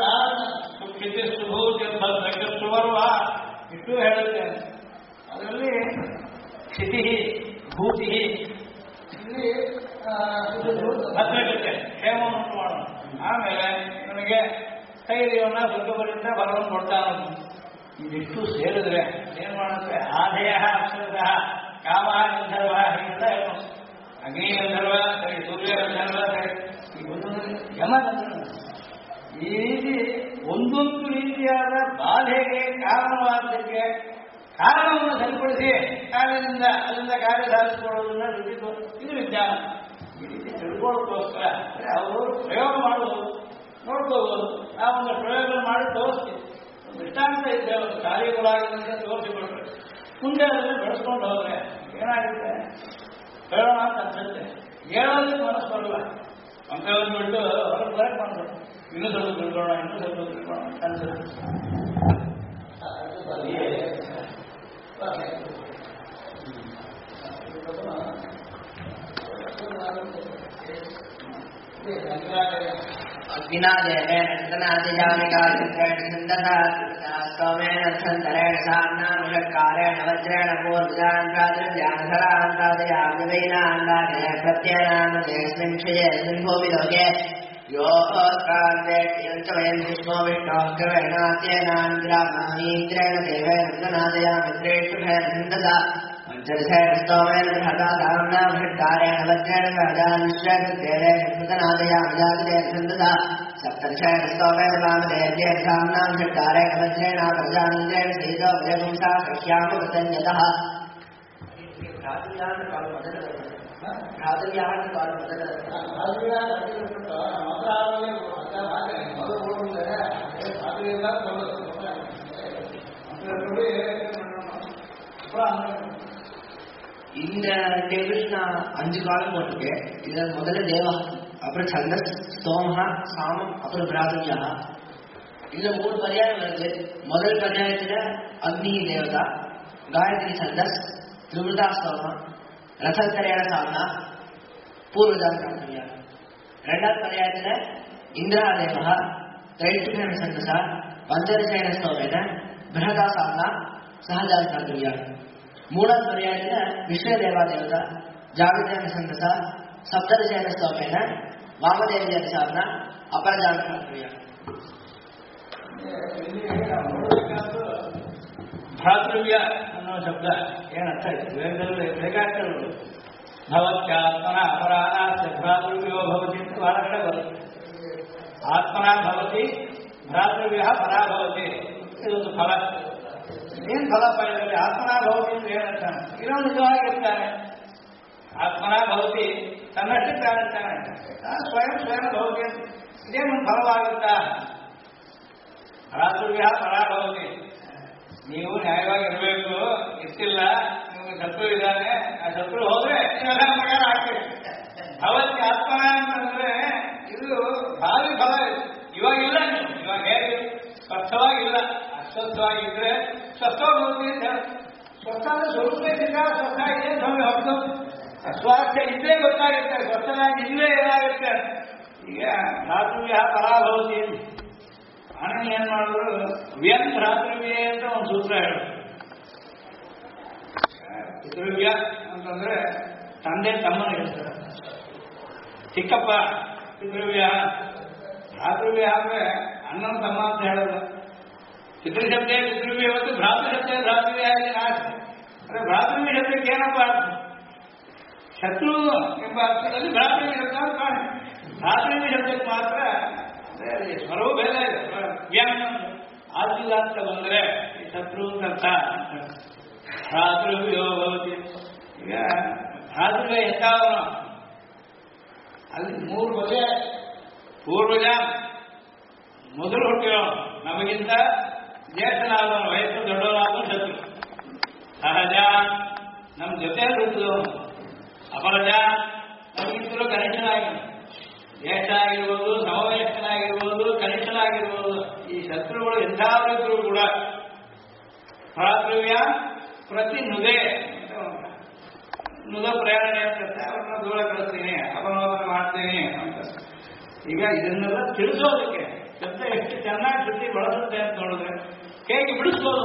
ಸುಭೂತಿರ್ವ ಇಷ್ಟು ಹೇಳುತ್ತೆ. ಅದರಲ್ಲಿ ಕ್ಷಿತಿ ಭೂತಿ, ಇಲ್ಲಿ ಭದ್ರತೆ ಕ್ಷೇಮವನ್ನು ಉಂಟು ಮಾಡೋಣ. ಆಮೇಲೆ ನನಗೆ ಸ್ಥೈರ್ಯವನ್ನ ಸುಖಪರಿಂದ ಬಲವನ್ನು ಕೊಡ್ತಾನ. ಇದಿಷ್ಟು ಸೇರಿದ್ರೆ ಏನ್ ಮಾಡುತ್ತೆ, ಆಧೇಯ ಅಕ್ಷರತಃ ಕಾಮ ಗಂಧರ್ವ ಹೀಗೆಲ್ಲ ಹೇಳ್ಕೊಂಡು, ಅಗ್ನಿ ಗಂಧರ್ವ ಸರಿ, ಸೂರ್ಯ ಗಂಧರ್ವ ಸರಿ, ಈ ಒಂದೊಂದು ಯಮ ಗಂಧರ್ವ, ಈ ರೀತಿ ಒಂದೊಂದು ರೀತಿಯಾದ ಬಾಧೆಗೆ ಕಾರಣವಾದಕ್ಕೆ ಕಾರಣವನ್ನು ಸರಿಪಡಿಸಿ ಕಾರ್ಯದಿಂದ ಅದರಿಂದ ಕಾರ್ಯ ಸಾಧಿಸಿಕೊಳ್ಳೋದನ್ನ ರುಚಿತು. ಇದು ವಿಜ್ಞಾನ. ಈ ರೀತಿ ತಿಳ್ಕೊಳ್ಳೋದಕ್ಕೋಸ್ಕರ ಅವರು ಪ್ರಯೋಗ ಮಾಡುವುದು, ನೋಡ್ಕೋಬಹುದು. ಆ ಒಂದು ಪ್ರಯೋಗ ಮಾಡಿ ತೋರಿಸ್ತೀವಿ. ದೃಷ್ಟಾಂತ ಇದ್ದರೆ ಒಂದು ಕಾರ್ಯಗಳಾಗಿದ್ದಂತೆ ತೋರಿಸಿಕೊಟ್ರೆ ಮುಂದೆ ಅದನ್ನು ಬೆಳೆಸ್ಕೊಂಡು ಹೋದ್ರೆ ಏನಾಗುತ್ತೆ, ಹೇಳೋಣ ಅಂತ ಅನ್ಸುತ್ತೆ, ಹೇಳೋದಕ್ಕೆ ಮನಸ್ಸು ಬರಲ್ಲ. ಮಂತ್ರವನ್ನು ಬಿಟ್ಟು ಹೊರಗೆ ಬರಕ್ಕೆ ಮಾಡ್ಬೋದು, ಇನ್ನೂ ಸ್ವಲ್ಪ ತಿಳ್ಕೊಳ್ಳೋಣ, ಇನ್ನೂ ಸ್ವಲ್ಪ ತಿಳ್ಕೊಳ್ಳೋಣ ಅಂತ ಅನ್ಸುತ್ತೆ. अग्निनादेवेन तनादिजामिकाग्रेण सन्दधामेन अर्थन्तरेण साम्नामषत्कारेण वज्रेण पूर्वजान्तादिव्यानधरान्तादयाग्निवैनान्तादय प्रत्ययनामदेऽस्मिन् क्षयेऽस्मिन् भूमिलोके यो कान्तेयञ्चवयन् विष्णो विष्णोग्रवेणात्येनान्द्रामामीन्द्रेण देवेन गणादयामिन्द्रेष्टुभेनन्दसा पञ्चदशेन स्तोमेन बृहता दाम्ना बृहत्कारेण वज्रेण वरदानिश्चेदेन कृतनादयामिदादिदेन छन्दसा सप्तदशेन स्तोमेन वामदेव्येन दाम्ना बृहत्कारेण वज्रेण वरदानिन्द्रेण सहितो वयपुंसा कक्ष्यामवतन्यतः இந்த டேபிள் நான் 5 காலம் போட்டிருக்கேன். இதுல முதல்ல தேவா, அப்புறம் சந்தஸ், ஸ்தோமஹா, சாமம், அப்புறம் பிராதவியா. இதுல 3 பர்யாயம் வருது. முதல் பர்யாயத்துல அக்னி தேவதா, காயத்ரி சந்தஸ், திரிவிருதா ஸ்தோமம், ரசக்கரையான சாமனா, பூர்வதா பிராதவியா. ரெண்டாவது பர்யாயத்துல இந்திரா தேவா, தைஷ்டிகேன சந்தசா, பஞ்சதசேன ஸ்தோமேன, பிருஹதா சாமனா, சஹஜா பிராதவியா. மூணாவது பர்யாயத்துல விஸ்வதேவா தேவதா, ஜாகதேன சந்தசா, சப்ததசேன ஸ்தோமேன, வாமதேவியா சாமனா, ಅಪರಜಾನ ಭ್ರಾತೃವ್ಯ ಅನ್ನೋ ಶಬ್ದ ಏನರ್ಥ ಆಯ್ತು ವೇದದಲ್ಲಿ ಬೇಕಾಗ್ತದೆ. ಭವತ್ಯಾತ್ಮನ ಅಪರಾನಾಥ ಭ್ರಾತೃವ್ಯೋ ಭವತಿ ಅಂತ ಬಹಳ ಕಡೆ ಬರುತ್ತೆ. ಆತ್ಮನ ಭವತಿ ಭ್ರಾತೃವ್ಯ ಪರಾ ಭವತಿ, ಇದೊಂದು ಫಲ. ಏನ್ ಫಲ ಪಡೆದಲ್ಲಿ ಆತ್ಮನ ಭವತಿ ಅಂತ ಏನರ್ಥ? ಇನ್ನೊಂದು ನಿಜವಾಗಿರ್ತಾನೆ. ಆತ್ಮನ ಭವತಿ ತನ್ನಷ್ಟಕ್ಕಾಗುತ್ತಾನೆ, ಸ್ವಯಂ ಸ್ವಯಂ ಭವತಿ ಅಂತ ಇದೇನು ಫಲವಾಗುತ್ತಾ? ಭ್ರಾತೃವ್ಯ ಪರಾ ಭವತಿ. ನೀವು ನ್ಯಾಯವಾಗಿರ್ಬೇಕು, ಇಷ್ಟಿಲ್ಲ ನಿಮ್ಗೆ ಶತ್ರು ಇದ್ದಾನೆ, ಆ ಶತ್ರು ಹೋದ್ರೆ ನೀವೆಲ್ಲ ಪ್ರಕಾರ ಆಗ್ತದೆ. ಭವತಿ ಆತ್ಮನ ಅಂತಂದ್ರೆ ಇದು ಭಾರಿ ಫಲ. ಇವಾಗಿಲ್ಲ, ನೀವು ಇವಾಗ ಹೇಗೆ ಸ್ವಸ್ಥವಾಗಿಲ್ಲ, ಅಸ್ವಸ್ಥವಾಗಿದ್ರೆ ಸ್ವಸ್ಥವಾಗುತ್ತೆ ಅಂತ ಹೇಳಿ. ಸ್ವಸ್ಥ ಅಂದ್ರೆ ಸ್ವರೂಪ ಇದ್ದಾಗ ಸ್ವಸ್ಥ ಇದೆ ಸ್ವಾಮಿ ಹೊರತು ಸ್ವಾಸ್ಥ್ಯ ಇದ್ದೇ ಗೊತ್ತಾಗುತ್ತೆ, ಸ್ವಸ್ಥನಾಗಿ ಇಲ್ಲೇ ಏನಾಗುತ್ತೆ. ಈಗ ಭ್ರಾತೃವ್ಯ ಪರಾಭವತಿ ಹಣ ಏನ್ ಮಾಡಿದ್ರು ವ್ಯನ್ ಭ್ರಾತೃವ್ಯ ಅಂತ ಒಂದು ಸೂತ್ರ ಹೇಳು. ಪಿತೃವ್ಯ ಅಂತಂದ್ರೆ ತಂದೆ ತಮ್ಮನ ಹೇಳ್ತಾರೆ. ಚಿಕ್ಕಪ್ಪ ಪಿತೃವ್ಯ. ಭ್ರಾತೃವ್ಯ ಅಂದ್ರೆ ಅಣ್ಣನ ತಮ್ಮ ಅಂತ ಹೇಳೋದು. ಪಿತೃಶಬ್ದ ಪಿತೃವ್ಯ ಮತ್ತು ಭ್ರಾತೃಶಬ್ದ ಭ್ರಾತೃವ್ಯ ಆಗಿ ನಾಶ. ಅಂದ್ರೆ ಭ್ರಾತೃವ್ಯ ಶಬ್ದಕ್ಕೆ ಏನಪ್ಪ ಅರ್ಥ? ಶತ್ರು ಎಂಬ ಅರ್ಥದಲ್ಲಿ ಭ್ರಾತೃವ್ಯ ಶಬ್ದ ಅಂತ ಕಾಣೆ. ಭ್ರಾತೃವ್ಯ ಶಬ್ದಕ್ಕೆ ಮಾತ್ರ ಸ್ವರವೂ ಭೇದ ಇದೆ. ವ್ಯಾಮ್ಯ ಆದಿಲ್ಲ ಅಂತ ಬಂದ್ರೆ ಈ ಶತ್ರು ಅಂತ ಭ್ರಾತೃವ್ಯೋ ಭವತಿ. ಈಗ ಭ್ರಾತೃವ್ಯ ಎಂತಾವನು ಅಲ್ಲಿ 3 ಬಗೆಯ ಪೂರ್ವಜ ಮೊದಲು ಹುಟ್ಟಿರೋ ನಮಗಿಂತ ಜ್ಯೇಷ್ಠನಾದವನು, ವಯಸ್ಸು ದೊಡ್ಡವನಾದವನು ಶತ್ರು. ಸಹಜ ನಮ್ಮ ಜೊತೆ ಹುಟ್ಟಿದವನು. ಅಪರಜ ನಮಗಿಂತಲೂ ಕನಿಷ್ಠನಾಗಿರೋನು. ಜ್ಯೇಷ್ಠ ಆಗಿರ್ಬೋದು, ಸಮವಯಸ್ಕನಾಗಿರ್ಬೋದು, ಕನಿಷ್ಠನಾಗಿರ್ಬೋದು. ಈ ಶತ್ರುಗಳು ಎಂಥವರಿದ್ರು ಕೂಡ ಭ್ರಾತೃವ್ಯ ಪ್ರತಿ ನುದೆ ನುದ ಪ್ರೇರಣೆ ಅಂತಂತೆ. ಅವ್ರನ್ನ ದೂರ ಕಳಿಸ್ತೀನಿ, ಅಪನೋದನೆ ಮಾಡ್ತೀನಿ ಅಂತ. ಈಗ ಇದನ್ನೆಲ್ಲ ತಿಳಿಸೋದಕ್ಕೆ ಶಬ್ದ ಎಷ್ಟು ಚೆನ್ನಾಗಿ ಶುದ್ಧಿ ಬಳಸುತ್ತೆ ಅಂತ ನೋಡಿದ್ರೆ ಹೇಗೆ ಬಿಡಿಸ್ಬೋದು,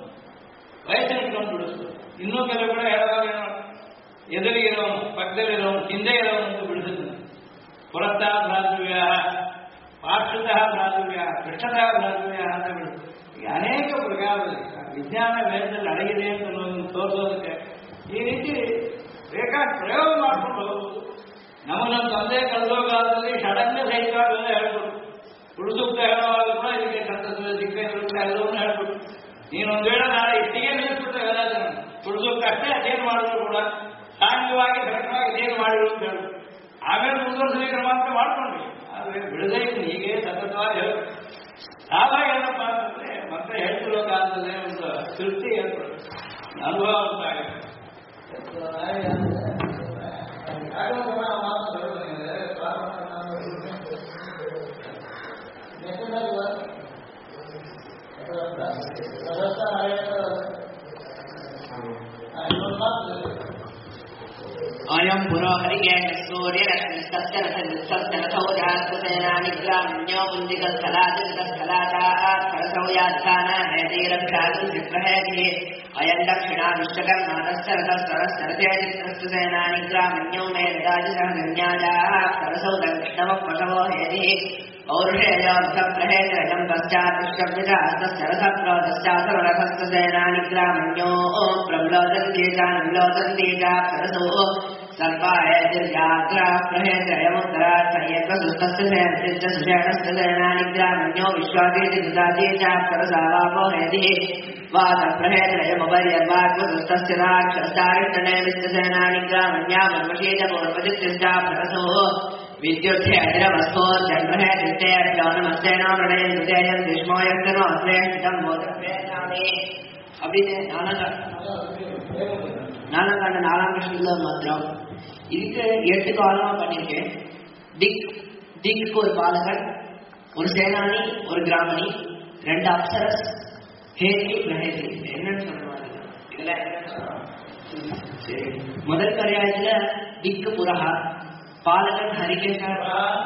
ವಯಸ್ಸಿನ ಬಿಡಿಸ್ಬೋದು. ಇನ್ನೂ ಕೆಲವು ಕಡೆ ಹೇಳುವಾಗ ಎದುರಿಗಿರೋನು, ಪಕ್ಕದಲ್ಲಿರೋನು, ಹಿಂದೆ ಇರೋನು ಅಂತ ಬಿಡಿಸಿದ್ರು. ಪುರತಃ ಭ್ರಾತೃವ್ಯ, ಪಾರ್ಶ್ವತಃ ಭ್ರಾತೃವ್ಯ, ಪೃಷ್ಠತಃ ಭ್ರಾತೃವ್ಯ ಅಂತ ಬಿಡಿದ್ರು. ಈಗ ಅನೇಕ ಪ್ರಕಾರದಲ್ಲಿ ವಿಜ್ಞಾನ ವೇದದಲ್ಲಿ ಅಡಗಿದೆ ಅಂತ ತೋರಿಸೋದಕ್ಕೆ ಈ ರೀತಿ ಬೇಕಾದ ಪ್ರಯೋಗ ಮಾಡ್ಕೊಂಡು ಹೋಗ್ಬೋದು. ನಮ್ಮ ತಂದೆ ಕಳೆದೋ ಕಾಲದಲ್ಲಿ ಷಡಂಗ ಸಹಿತವಾಗೆಲ್ಲ ಹೇಳ್ಬೋದು. ಹುಡುಸೂಕ್ತ ಹೇಳುವಾಗ ಕೂಡ ಇದಕ್ಕೆ ಕರ್ತವ್ಯ ದಿಕ್ಕೆ ಎಲ್ಲವನ್ನೂ ಹೇಳ್ಬಿಟ್ಟು ನೀನೊಂದು ವೇಳೆ ನಾಳೆ ಇಷ್ಟಿಗೆ ನಿಲ್ಲಿಸ್ಬಿಟ್ರೆ ಎಲ್ಲ ಜನ ಹುಡುಸೂಕ್ತ ಅಷ್ಟೇ ಅದೇನು ಮಾಡಿದ್ರು ಕೂಡ ಸಾಂಘವಾಗಿ ಕರೆಕ್ಟಾಗಿ ಇದೇನು ಮಾಡಿದ್ರು ಅಂತ ಹೇಳ್ಬಿಟ್ಟು ಆಮೇಲೆ ಮುಂದುವರಿಸಲಿಕ್ಕೆ ಮಾತ್ರ ಮಾಡ್ಕೊಂಡ್ವಿ. ಆದರೆ ಬಿಡದೇ ಹೀಗೆ ಸತತವಾಗಿ ಹೇಳಿ ಆವಾಗ ಏನಪ್ಪ ಅಂತಂದ್ರೆ ಮತ್ತೆ ಹೇಳ್ತಿರೋ ಕಾಲದಲ್ಲೇ ಒಂದು ತೃಪ್ತಿ ಏರ್ಪಡುತ್ತೆ, ಅನುಭವ ಉಂಟಾಗುತ್ತೆ. ಅಯಂ पुरोहरिकेण सूर्यरश्मिस्तस्करथौजास्तसेनानिग्राम्यो मुन्दिकस्थलादिगतस्थलादाखरसौयाध्यानहेतीरक्षादिप्रहेतिः अयं दक्षिणा दुष्टकर्मादश्चरतस्तरस्तरतेजित्रस्तुसेनानिग्रामण्यो मेधाजिसहगन्याजाः सरसौ दक्षिणवः पशवो हेतिः पौरुषेयोऽर्थप्रहेतरजं पश्चात्तिष्ठब्जजास्तश्चरसप्रोदश्चासुरथस्तसेनानिग्रामण्यो प्रम्लोदन्ते चानुलोदन्ते चाप्सरसो सर्पायतिर्याग्राप्रहेतरयमुत्तरार्थयेत्वसुस्तस्य सेनस्य सुषेणस्य सेनानिग्रामण्यो विश्वासेति दुदाते चाप्सरसावापो हेतिः वातप्रहेतरयमुपर्यर्वात्मसुस्तस्य राक्षसारिष्टनेमिस्य सेनानिग्रामण्या मन्वशीतपूर्वजित्तिष्टाप्सरसो विद्युत्थे अजिरवस्फोर्जन्महे दिष्टेभ्यो नमस्तेनामृणेन दुतेयं दिष्मो यस्तनोऽश्रेष्ठितं मोदप्रेणामि அப்படின்னு ஞானகாண்ட 4ஆம் கிருஷ்ண மந்திரம். இதுக்கு 8 காலமா பண்ணியிருக்கேன். திக்கு ஒரு பாலகன், ஒரு சேனானி, ஒரு கிராமணி, 2 அப்சரஸ், ஹேதி பிரஹேதி. என்னன்னு சொல்லுவாங்க இதெல்லாம் என்னன்னு சொல்லுவாங்க? சரி, முதல் பர்யாயத்துல திக்கு புரஹா, பாலகன் ஹரிகேசர்,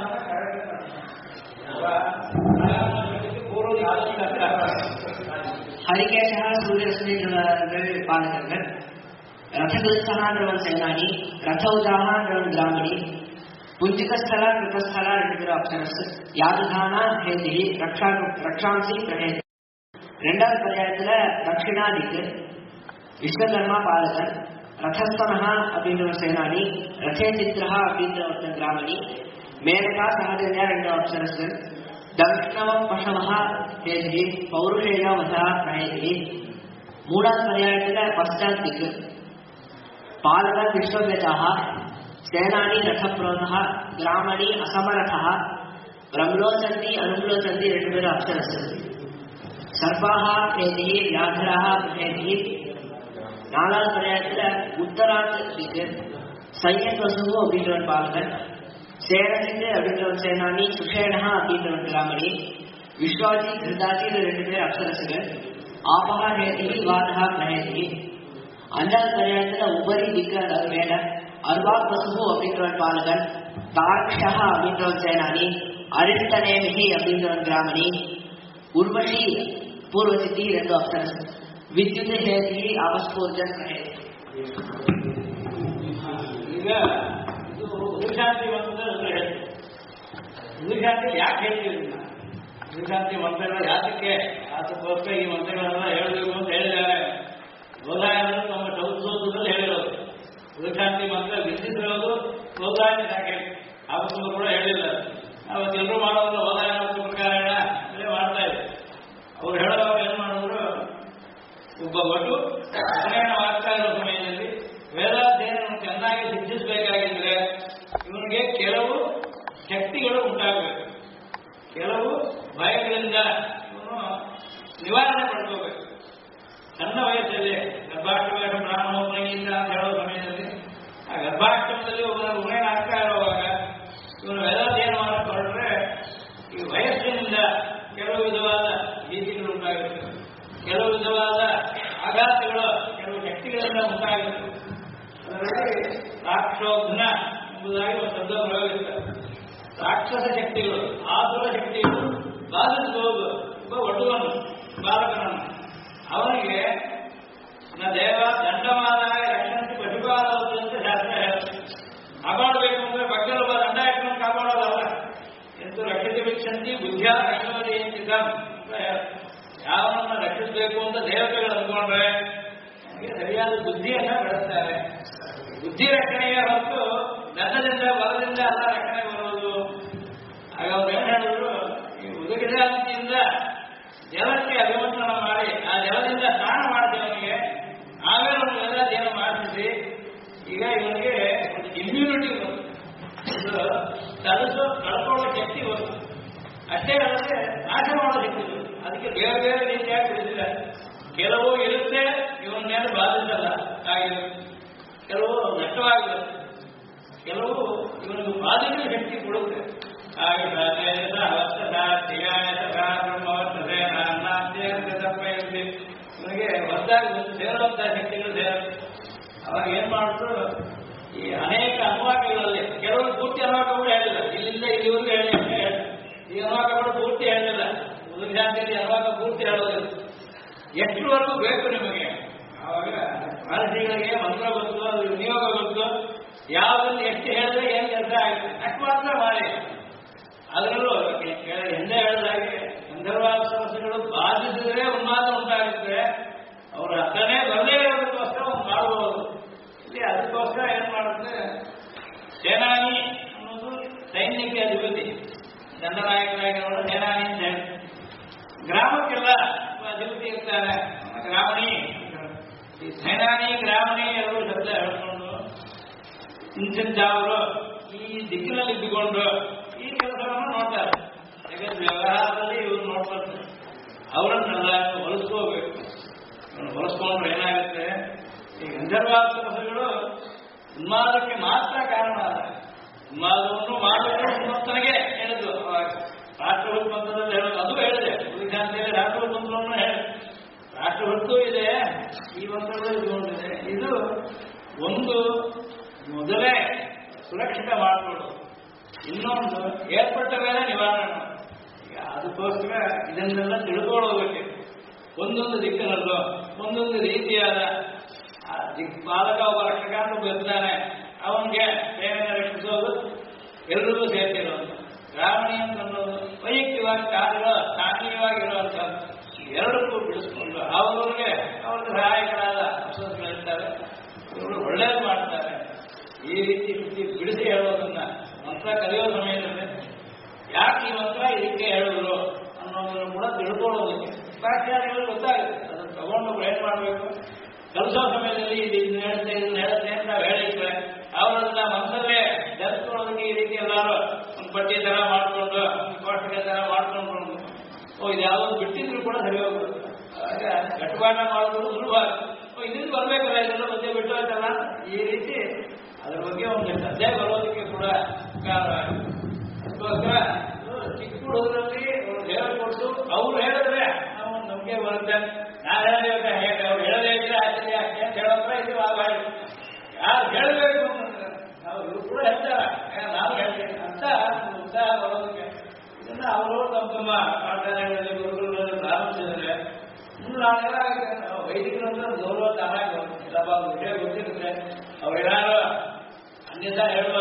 ஹரிகேசா சூரியரஸ்மிகள் பாலகர்கள், ரதகுல்சகான்றவன் சேனானி, ரதௌஜாகான்றவன் கிராமணி, புஞ்சிகஸ்தலா கிருத்தஸ்தலா 2 பேரும் அப்சரஸ், யாதுதானா ஹேதி, ரக்ஷாம்சி பிரஹேதி. 2வது பர்யாயத்துல தட்சிணா திக்கு, விஸ்வகர்மா பாலகன், ரதஸ்தனஹா அப்படின்ற ஒரு சேனானி, ரதே சித்ரஹா அப்படின்ற ஒருத்தன் கிராமணி, மேனகா சகதன்யா 2 அப்சரஸ், தக்ஷணவம் பஷவஹா ஹேதி, பௌருஷேயா வதா பிரஹேதி. 3வது பர்யாயத்துல பశ్చాத் திக்கு, பாலகன் விஸ்வகஜாஹா, சேனானி ரதப்ரோதஹா, கிராமணி அசமரதஹா, பிரம்லோசந்தி அனும்லோசந்தி 2 பேரும் அப்சரஸ், சர்பாஹா ஹேதி, வியாघ्राஹா பிரஹேதி. 4வது பர்யாயத்துல உத்தராத் திக்கு, சையத் வசுவு அப்படின்றவன் பாலகன், சேனசிந்து அப்படின்றவன் சேனானி, சுஷேணஹா அப்படின்றவன் கிராமணி, விஸ்வாஜி கிருதாஜி 2 பேர் அப்சரசுகள், ஆபஹா ஹேதி, வாதஹா பிரஹேதி. 5வது பர்யாயத்துல உபரி திக்கு அதாவது மேல, அர்வாக் வசுவு அப்படின்றவன் பாலகன், தார்க்ஷஹா அப்படின்றவன் சேனானி, அரிஷ்டநேமிகி அப்படின்றவன் கிராமணி, உர்வஷி பூர்வசித்தி 2 அப்சரஸ், ವಿದ್ಯುತ್ ಹೇತಿ ಅವಸ್ಫೂರ್ಜನ್ ಈಗ ಇದು ಉಪಶಾಂತಿ ಮಂತ್ರ ಉಪಶಾಂತಿ ಯಾಕೆ ಹೇಳ್ತೀವಿ? ಉಪಶಾಂತಿ ಮಂತ್ರಗಳು ಯಾತಕ್ಕೆ ಅದಕ್ಕೋಸ್ಕರ ಈ ಮಂತ್ರಗಳೆಲ್ಲ ಹೇಳಬೇಕು ಅಂತ ಹೇಳಿದ್ದಾರೆ. ಗೋದಾಯನರು ನಮ್ಮ ಚೌಸೋದದಲ್ಲಿ ಹೇಳಿರೋದು ಉಪಶಾಂತಿ ಮಂತ್ರ ವಿಧಿಸಿರೋದು ಗೋದಾಯನ ಯಾಕೆ ಆವತ್ತು ಕೂಡ ಹೇಳಿಲ್ಲ. ಅವತ್ತೆಲ್ಲರೂ ಮಾಡೋದು ಗೋದಾಯನ ಪ್ರಕಾರ ಮಾಡ್ತಾ ಇದ್ರು. ಅವ್ರು ಹೇಳೋವಾಗ ಏನ್ ಮಾಡಿದ್ರು, ಒಬ್ಬ ಭಟು ಉಪನಯನವಾಗ್ತಾ ಇರೋ ಸಮಯದಲ್ಲಿ ವೇದಾಧ್ಯಯನವನ್ನು ಚೆನ್ನಾಗಿ ಸಿದ್ಧಿಸಬೇಕಾಗಿದ್ರೆ ಇವನಿಗೆ ಕೆಲವು ಶಕ್ತಿಗಳು ಉಂಟಾಗಬೇಕು, ಕೆಲವು ಭಯಗಳಿಂದ ಇವನು ನಿವಾರಣೆ ಪಡ್ಕೋಬೇಕು. ಸಣ್ಣ ವಯಸ್ಸಲ್ಲಿ ಗರ್ಭಾಷ್ಟಮ ಬ್ರಾಹ್ಮಣೋಪನಗೀತ ಅಂತ ಹೇಳೋ ಸಮಯದಲ್ಲಿ ಆ ಗರ್ಭಾಷ್ಟಮದಲ್ಲಿ ಒಬ್ಬ ಉಪನಯನ ಆಗ್ತಾ ಇರುವಾಗ ಇವನು ವೇದಾಧ್ಯಯನವನ್ನು ಹೊರಟ್ರೆ ಈ ವಯಸ್ಸಿನಿಂದ ಕೆಲವು ವಿಧವಾದ ಭೀತಿಗಳು ಉಂಟಾಗಿರ್ತವೆ, ಕೆಲವು ವಿಧವಾದ ಆಘಾತಗಳು ಕೆಲವು ಶಕ್ತಿಗಳಿಂದ ಉಂಟಾಗಿರ್ತವೆ. ಅದರಲ್ಲಿ ರಾಕ್ಷೋಘ್ನ ಎಂಬುದಾಗಿ ಒಂದು ಶಬ್ದ ಪ್ರಯೋಗಿಸ್ತಾರೆ. ರಾಕ್ಷಸ ಶಕ್ತಿಗಳು, ಆಸುರ ಶಕ್ತಿಗಳು ಬಾಧಿಸಬಹುದು ಒಬ್ಬ ಒಡ್ಡುವನು ಬಾಲಕನನ್ನು. ಅವನಿಗೆ ದೇವ ದಂಡವಾದಾಗ ರಕ್ಷಣೆ ಪಶುಪಾಲವತ್ತು ಅಂತ ಶಾಸ್ತ್ರ ಹೇಳುತ್ತೆ. ಕಾಪಾಡಬೇಕು ಅಂದ್ರೆ ಬಗ್ಗಲೊಬ್ಬ ದಂಡ ಇಟ್ಕೊಂಡು ಕಾಪಾಡೋದಲ್ಲ, ಎಂದು ರಕ್ಷಿತ ವಿಕ್ಷಂತಿ ಬುದ್ಧಿಯ ರಕ್ಷಣೆ ಅಂತ ಯಾವನ್ನ ರಕ್ಷಿಸಬೇಕು ಅಂತ ದೇವತೆಗಳು ಅಂದ್ಕೊಂಡ್ರೆ ನನಗೆ ಸರಿಯಾದ ಬುದ್ಧಿಯನ್ನ ಬೆಳೆಸ್ತಾರೆ. ಬುದ್ಧಿ ರಕ್ಷಣೆಗೆ ಹೊರತು ದಂಡದಿಂದ ಬಲದಿಂದ ಎಲ್ಲ ರಕ್ಷಣೆ ಬರುವುದು. ಆಗ ಅವ್ರು ಏನ್ ಹೇಳಿದ್ರು, ಈ ಉದಗಿದಾಂತಿಯಿಂದ ಜಲಕ್ಕೆ ಅಭಿಮಂತ್ರಣ ಮಾಡಿ ಆ ಜಲದಿಂದ ಸ್ನಾನ ಮಾಡ್ತೀವಿ ಅವನಿಗೆ, ಆಮೇಲೆ ಅವನಿಗೆ ಎಲ್ಲ ಜೀವನ ಮಾಡಿಸಿ ಈಗ ಇವನಿಗೆ ಒಂದು ಇಮ್ಯುನಿಟಿ ಬರುತ್ತೆ, ಕಳ್ಕೊಳ್ಳೋ ಶಕ್ತಿ ಬರುತ್ತೆ. ಅಷ್ಟೇ ಅಲ್ಲದೆ ನಾಶ ಮಾಡೋ ಶಕ್ತಿ ಬರುತ್ತೆ. ಅದಕ್ಕೆ ಬೇರೆ ಬೇರೆ ರೀತಿಯಾಗಿ ಬಿಡಿಸಿದ್ದಾರೆ. ಕೆಲವು ಇರುತ್ತೆ ಇವನ್ನೇನು ಬಾಧಿಸಲ್ಲ, ಹಾಗೆ ಕೆಲವು ನಷ್ಟವಾಗಿರುತ್ತೆ, ಕೆಲವು ಇವನಿಗೆ ಬಾಧಿಸುವ ಶಕ್ತಿ ಕೊಡುತ್ತೆ. ಹಾಗೆ ಇವನಿಗೆ ಹೊಸದಾಗಿ ಸೇರುವಂತಹ ಶಕ್ತಿಗಳು ಸೇರುತ್ತೆ. ಅವಾಗ ಏನ್ ಮಾಡಿದ್ರು ಈ ಅನೇಕ ಅನುವಾಕಗಳಲ್ಲಿ ಕೆಲವರು ಪೂರ್ತಿ ಅನುವಾಕಗಳು ಹೇಳಿಲ್ಲ, ಇಲ್ಲಿಂದ ಇಲ್ಲಿವರೆಗೂ ಹೇಳಿ ಈ ಅನುವಾಕಗಳು ಪೂರ್ತಿ ಹೇಳಿಲ್ಲ. ಉದಾಹರಣೆಯಲ್ಲಿ ಅನುವಾಕ ಪೂರ್ತಿ ಹೇಳೋದಿಲ್ಲ. ಎಷ್ಟರವರೆಗೂ ಬೇಕು ನಿಮಗೆ? ಆವಾಗ ಮಹರ್ಷಿಗಳಿಗೆ ಮಂತ್ರ ಗೊತ್ತು, ಅದು ವಿನಿಯೋಗ ಗೊತ್ತು, ಯಾವುದನ್ನು ಎಷ್ಟು ಹೇಳಿದ್ರೆ ಏನು ಕೆಲಸ ಆಗುತ್ತೆ ಅಷ್ಟು ಮಾತ್ರ ಮಾಡಿ. ಅದರಲ್ಲೂ ಹಿಂದೆ ಹೇಳಿದಾಗೆ ಗಂಧರ್ವಾಸಗಳು ಬಾಧಿಸಿದ್ರೆ ಉನ್ಮಾದ ಉಂಟಾಗುತ್ತೆ. ಅವರು ಅದನ್ನೇ ಬರದೇ ಇರೋದಕ್ಕೋಸ್ಕರ ಒಂದು ಮಾಡಬಹುದು. ಇಲ್ಲಿ ಅದಕ್ಕೋಸ್ಕರ ಏನ್ ಮಾಡುತ್ತೆ, ಸೇನಾನಿ ಅನ್ನೋದು ಸೈನ್ಯಕ್ಕೆ ಅಧಿಪತಿ, ದಂಡನಾಯಕರಾಗಿರೋರು ಸೇನಾನಿ ಅಂತ ಹೇಳಿ. ಗ್ರಾಮಕ್ಕೆಲ್ಲ ಅಧಿಪತಿ ಇರ್ತಾರೆ, ಗ್ರಾಮಣಿ. ಈ ಸೇನಾನಿ ಗ್ರಾಮಣಿ ಎರಡು ಶಬ್ದ ಹೇಳ್ಕೊಂಡು ಇಂಥವರು ಈ ದಿಕ್ಕಿನಲ್ಲಿ ಇದ್ದುಕೊಂಡು ಈ ಕೆಲಸವನ್ನು ನೋಡ್ತಾರೆ. ಯಾಕಂದ್ರೆ ವ್ಯವಹಾರದಲ್ಲಿ ಇವ್ರು ನೋಡ್ಬಾರ್ದು, ಅವರನ್ನೆಲ್ಲ ಹೊಲಿಸ್ಕೋಬೇಕು. ಹೊಲಿಸ್ಕೊಂಡ್ರೆ ಏನಾಗುತ್ತೆ, ಈ ಗಂಧರ್ವಾಸಗಳು ಉನ್ಮಾದಕ್ಕೆ ಮಾತ್ರ ಕಾರಣ ಅಲ್ಲ, ಉನ್ಮಾದವನ್ನು ಮಾಡಬೇಕು ಅನ್ನೋತ್ತನಿಗೆ ಹೇಳಿದ್ರು. ರಾಷ್ಟ್ರಭಕ್ತ ಮಂತ್ರದಲ್ಲಿ ಹೇಳೋದು ಅದು ಹೇಳಿದೆ, ಉಳಿದಾಂತೇಳಿ ರಾಷ್ಟ್ರಭಕ್ತ ಮಂತ್ರವನ್ನು ಹೇಳಿ ರಾಷ್ಟ್ರಭಕ್ತೂ ಇದೆ, ಈ ಮಂತ್ರಗಳು ಇದುಕೊಂಡಿದೆ. ಇದು ಒಂದು ಮೊದಲೇ ಸುರಕ್ಷಿತ ಮಾಡಿಕೊಳ್ಳೋದು, ಇನ್ನೊಂದು ಏರ್ಪಟ್ಟ ಮೇಲೆ ನಿವಾರಣೆ ಮಾಡೋದು. ಈಗ ಅದಕ್ಕೋಸ್ಕರ ಇದನ್ನೆಲ್ಲ ತಿಳ್ಕೊಳ್ಳೋದಕ್ಕೆ ಒಂದೊಂದು ದಿಕ್ಕಿನಲ್ಲೂ ಒಂದೊಂದು ರೀತಿಯಾದ ಪಾಲಕ ಒಬ್ಬ ರಕ್ಷಕ ಅಂತ ಬರ್ತಾನೆ, ಅವನಿಗೆ ಸೇನೆಯನ್ನು ರಕ್ಷಿಸೋದು ಎಲ್ಲರಿಗೂ ಸೇರ್ತಿರೋದು. ಗ್ರಾಮಣಿ ಅಂತ ಅನ್ನೋದು ವೈಯಕ್ತಿಕವಾಗಿ ಕಾರ್ಯ ಸ್ಥಾನೀಯವಾಗಿರುವಂಥದ್ದು. ಎರಡಕ್ಕೂ ಬಿಡಿಸ್ಕೊಂಡು ಅವ್ರಿಗೆ ಸಹಾಯಕರಾದ ಅಕ್ಷರಗಳಿರ್ತಾರೆ, ಇವರು ಒಳ್ಳೇದು ಮಾಡ್ತಾರೆ. ಈ ರೀತಿ ಬಿಡಿಸಿ ಹೇಳೋದನ್ನ ಮಂತ್ರ ಕಲಿಯೋ ಸಮಯದಲ್ಲಿ ಯಾಕೆ ಈ ಮಂತ್ರ ಇದಕ್ಕೆ ಹೇಳಿದ್ರು ಅನ್ನೋದನ್ನು ಕೂಡ ತಿಳ್ಕೊಳ್ಳೋದಕ್ಕೆ ಭಾಷಾದಿಗಳು ಗೊತ್ತಾಗುತ್ತೆ. ಅದನ್ನು ತಗೊಂಡು ಏನ್ ಮಾಡಬೇಕು, ಕಲಿಸೋ ಸಮಯದಲ್ಲಿ ಇದನ್ನ ಹೇಳುತ್ತೆ ಅಂತ ನಾವು ಹೇಳಿದ್ರೆ ಅವರನ್ನ ಮನಸ್ಸಲ್ಲೇ ಧರಿಸ್ಕೊಳ್ಳೋದಕ್ಕೆ ಈ ರೀತಿ ಎಲ್ಲಾರು ಒಂದು ಪಟ್ಟಿ ತರ ಮಾಡ್ಕೊಂಡು ಕೋಷ್ಟಕ ತರ ಮಾಡ್ಕೊಂಡು ಇದು ಯಾವ್ದು ಬಿಟ್ಟಿದ್ರು ಕೂಡ ಸರಿ ಹೋಗ್ಬಿಡುತ್ತೆ. ಆಗ ಕಟ್ಟುಪಾಠ ಮಾಡೋದು ಸುಲಭ. ಇದನ್ನು ಬರ್ಬೇಕಲ್ಲ, ಇದೆಲ್ಲ ಮಧ್ಯೆ ಬಿಟ್ಟು ಆಯ್ತಲ್ಲ, ಈ ರೀತಿ ಅದ್ರ ಬಗ್ಗೆ ಒಂದು ಶ್ರದ್ಧೆ ಬರೋದಕ್ಕೆ ಕೂಡ ಕಾರಣವಾಗುತ್ತೆ. ಅದಕ್ಕೋಸ್ಕರ ಚಿಕ್ಕ ಹುಡುಗರಲ್ಲಿ ಹೇಳ್ಕೊಟ್ಟು ಅವ್ರು ಹೇಳಿದ್ರೆ ನಾವು ನಂಬಿಕೆ ಬರುತ್ತೆ. ನಾನು ಹೇಳಬೇಕು ಹೇಗೆ, ಅವ್ರು ಹೇಳದೇ ಇದ್ರೆ ಆಶ್ಚರ್ಯ ಆಗ್ತದೆ ಅಂತ ಹೇಳೋದ್ರ ಇದು ಆಗ ಯಾರು ಹೇಳಬೇಕು ಅಂತಂದ್ರೆ ನಾವು ಇವ್ರು ಕೂಡ ಹೇಳ್ತಾರ, ನಾನು ಹೇಳ್ತೇನೆ ಅಂತ ಉತ್ಸಾಹ ಬರೋದಕ್ಕೆ ಇದನ್ನ ಅವರು ತಮ್ಮ ಪಾಠಶಾಲೆಗಳಲ್ಲಿ ಗುರುಗಳಲ್ಲಿ ಪ್ರಾರಂಭಿಸಿದ್ರೆ ಮುಂದೆ ನಾಳೆಲ್ಲ ನಾವು ವೈದಿಕರಂದ್ರೆ ಗೌರವ ತಾನಾಗಿ ಬರುತ್ತೆ. ಇಲ್ಲಪ್ಪ ವಿಷಯ ಗೊತ್ತಿರುತ್ತೆ, ಅವ್ರೇನಾದ್ರು ಅನ್ಯತಾ ಹೇಳುವ